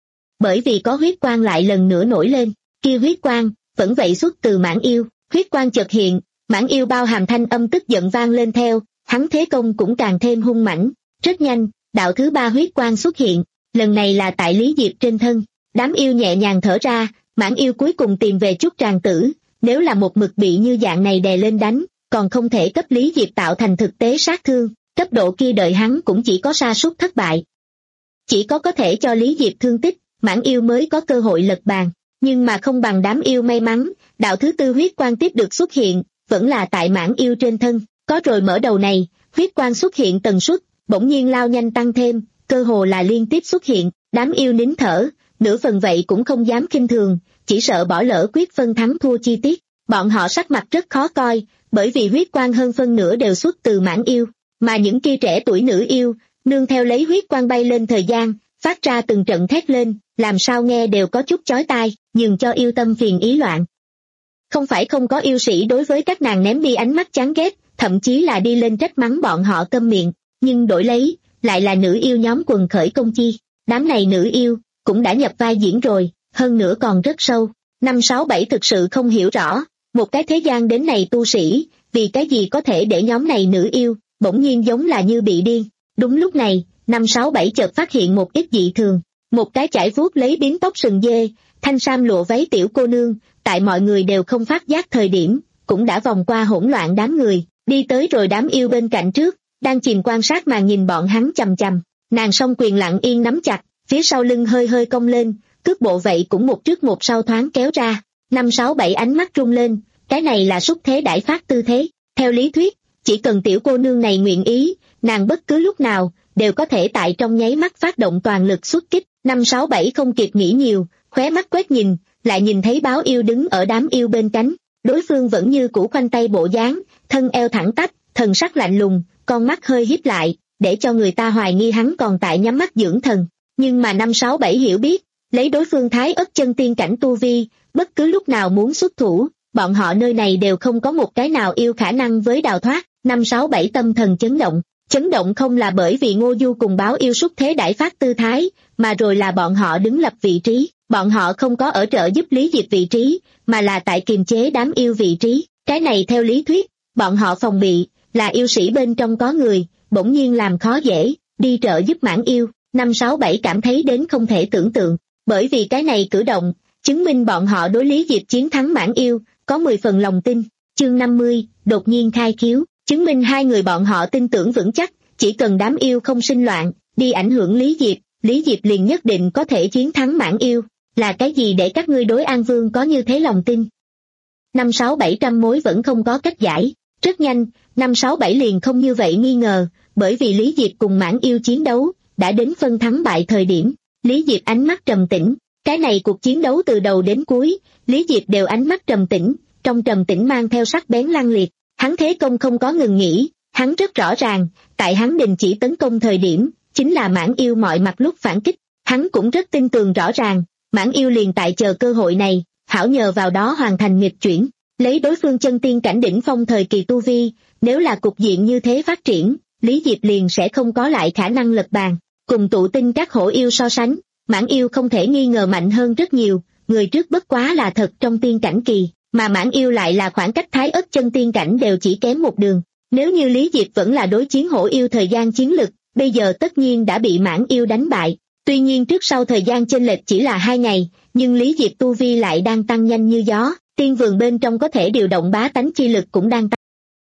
Bởi vì có huyết quang lại lần nữa nổi lên, kia huyết quang, vẫn vậy xuất từ Mãn Yêu, huyết quang chợt hiện, Mãn Yêu bao hàm thanh âm tức giận vang lên theo, hắn thế công cũng càng thêm hung mãnh, rất nhanh, đạo thứ ba huyết quang xuất hiện, lần này là tại Lý Diệp trên thân, đám yêu nhẹ nhàng thở ra, Mãn Yêu cuối cùng tìm về chút tràng tử, nếu là một mực bị như dạng này đè lên đánh, còn không thể cấp Lý Diệp tạo thành thực tế sát thương, cấp độ kia đợi hắn cũng chỉ có sa sút thất bại. Chỉ có có thể cho Lý Diệp thương tích, Mãn Yêu mới có cơ hội lật bàn, nhưng mà không bằng đám yêu may mắn, đạo thứ tư huyết quang tiếp được xuất hiện, vẫn là tại Mãn Yêu trên thân, có rồi mở đầu này, huyết quang xuất hiện tần suất, bỗng nhiên lao nhanh tăng thêm, cơ hồ là liên tiếp xuất hiện, đám yêu nín thở, nửa phần vậy cũng không dám khinh thường, chỉ sợ bỏ lỡ quyết phân thắng thua chi tiết, bọn họ sắc mặt rất khó coi, bởi vì huyết quang hơn phân nửa đều xuất từ Mãn Yêu, mà những kia trẻ tuổi nữ yêu, nương theo lấy huyết quang bay lên thời gian, phát ra từng trận thét lên, làm sao nghe đều có chút chói tai, nhường cho yêu tâm phiền ý loạn. Không phải không có yêu sĩ đối với các nàng ném đi ánh mắt chán ghét, thậm chí là đi lên trách mắng bọn họ câm miệng, nhưng đổi lấy, lại là nữ yêu nhóm quần khởi công chi, đám này nữ yêu, cũng đã nhập vai diễn rồi, hơn nữa còn rất sâu. Năm sáu bảy thực sự không hiểu rõ, một cái thế gian đến này tu sĩ, vì cái gì có thể để nhóm này nữ yêu, bỗng nhiên giống là như bị điên. Đúng lúc này, năm sáu bảy chợt phát hiện một ít dị thường, một cái chải vuốt lấy biến tóc sừng dê, thanh sam lụa váy tiểu cô nương, tại mọi người đều không phát giác thời điểm, cũng đã vòng qua hỗn loạn đám người, đi tới rồi đám yêu bên cạnh trước, đang chìm quan sát mà nhìn bọn hắn chằm chằm, nàng song quyền lặng yên nắm chặt, phía sau lưng hơi hơi cong lên, cước bộ vậy cũng một trước một sau thoáng kéo ra, năm sáu bảy ánh mắt rung lên, cái này là xúc thế đãi phát tư thế, theo lý thuyết, chỉ cần tiểu cô nương này nguyện ý, nàng bất cứ lúc nào, đều có thể tại trong nháy mắt phát động toàn lực xuất kích, năm sáu bảy không kịp nghĩ nhiều, khóe mắt quét nhìn, lại nhìn thấy báo yêu đứng ở đám yêu bên cánh, đối phương vẫn như cũ khoanh tay bộ dáng, thân eo thẳng tắp, thần sắc lạnh lùng, con mắt hơi híp lại, để cho người ta hoài nghi hắn còn tại nhắm mắt dưỡng thần, nhưng mà năm sáu bảy hiểu biết, lấy đối phương thái ất chân tiên cảnh tu vi, bất cứ lúc nào muốn xuất thủ, bọn họ nơi này đều không có một cái nào yêu khả năng với đào thoát, năm sáu bảy tâm thần chấn động. Chấn động không là bởi vì Ngô Du cùng báo yêu xuất thế đãi phát tư thái, mà rồi là bọn họ đứng lập vị trí, bọn họ không có ở trợ giúp Lý Diệp vị trí, mà là tại kiềm chế đám yêu vị trí, cái này theo lý thuyết, bọn họ phòng bị, là yêu sĩ bên trong có người, bỗng nhiên làm khó dễ, đi trợ giúp Mãn Yêu, năm sáu bảy cảm thấy đến không thể tưởng tượng, bởi vì cái này cử động, chứng minh bọn họ đối Lý Diệp chiến thắng Mãn Yêu, có mười phần lòng tin, chương năm mươi, đột nhiên khai khiếu. Chứng minh hai người bọn họ tin tưởng vững chắc, chỉ cần đám yêu không sinh loạn, đi ảnh hưởng Lý Diệp, Lý Diệp liền nhất định có thể chiến thắng Mãn Yêu, là cái gì để các ngươi đối An Vương có như thế lòng tin? Năm sáu bảy trăm mối vẫn không có cách giải, rất nhanh, năm sáu bảy liền không như vậy nghi ngờ, bởi vì Lý Diệp cùng Mãn Yêu chiến đấu, đã đến phân thắng bại thời điểm, Lý Diệp ánh mắt trầm tĩnh, cái này cuộc chiến đấu từ đầu đến cuối, Lý Diệp đều ánh mắt trầm tĩnh, trong trầm tĩnh mang theo sắc bén lăng liệt. Hắn thế công không có ngừng nghỉ, hắn rất rõ ràng, tại hắn đình chỉ tấn công thời điểm, chính là Mãn Yêu mọi mặt lúc phản kích, hắn cũng rất tin tưởng rõ ràng, Mãn Yêu liền tại chờ cơ hội này, hảo nhờ vào đó hoàn thành nghịch chuyển, lấy đối phương chân tiên cảnh đỉnh phong thời kỳ tu vi, nếu là cục diện như thế phát triển, Lý Diệp liền sẽ không có lại khả năng lật bàn, cùng tụ tinh các hổ yêu so sánh, Mãn Yêu không thể nghi ngờ mạnh hơn rất nhiều, người trước bất quá là thật trong tiên cảnh kỳ. Mà Mãn Yêu lại là khoảng cách thái ất chân tiên cảnh đều chỉ kém một đường. Nếu như Lý Diệp vẫn là đối chiến hổ yêu thời gian chiến lực, bây giờ tất nhiên đã bị Mãn Yêu đánh bại. Tuy nhiên trước sau thời gian chênh lệch chỉ là hai ngày, nhưng Lý Diệp tu vi lại đang tăng nhanh như gió, tiên vườn bên trong có thể điều động bá tánh chi lực cũng đang tăng.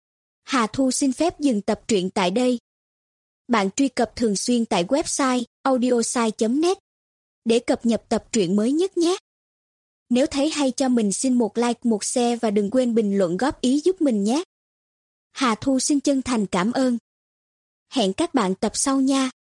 Hà Thu xin phép dừng tập truyện tại đây. Bạn truy cập thường xuyên tại website audiosai chấm net để cập nhật tập truyện mới nhất nhé. Nếu thấy hay cho mình xin một like, một share và đừng quên bình luận góp ý giúp mình nhé. Hà Thu xin chân thành cảm ơn. Hẹn các bạn tập sau nha.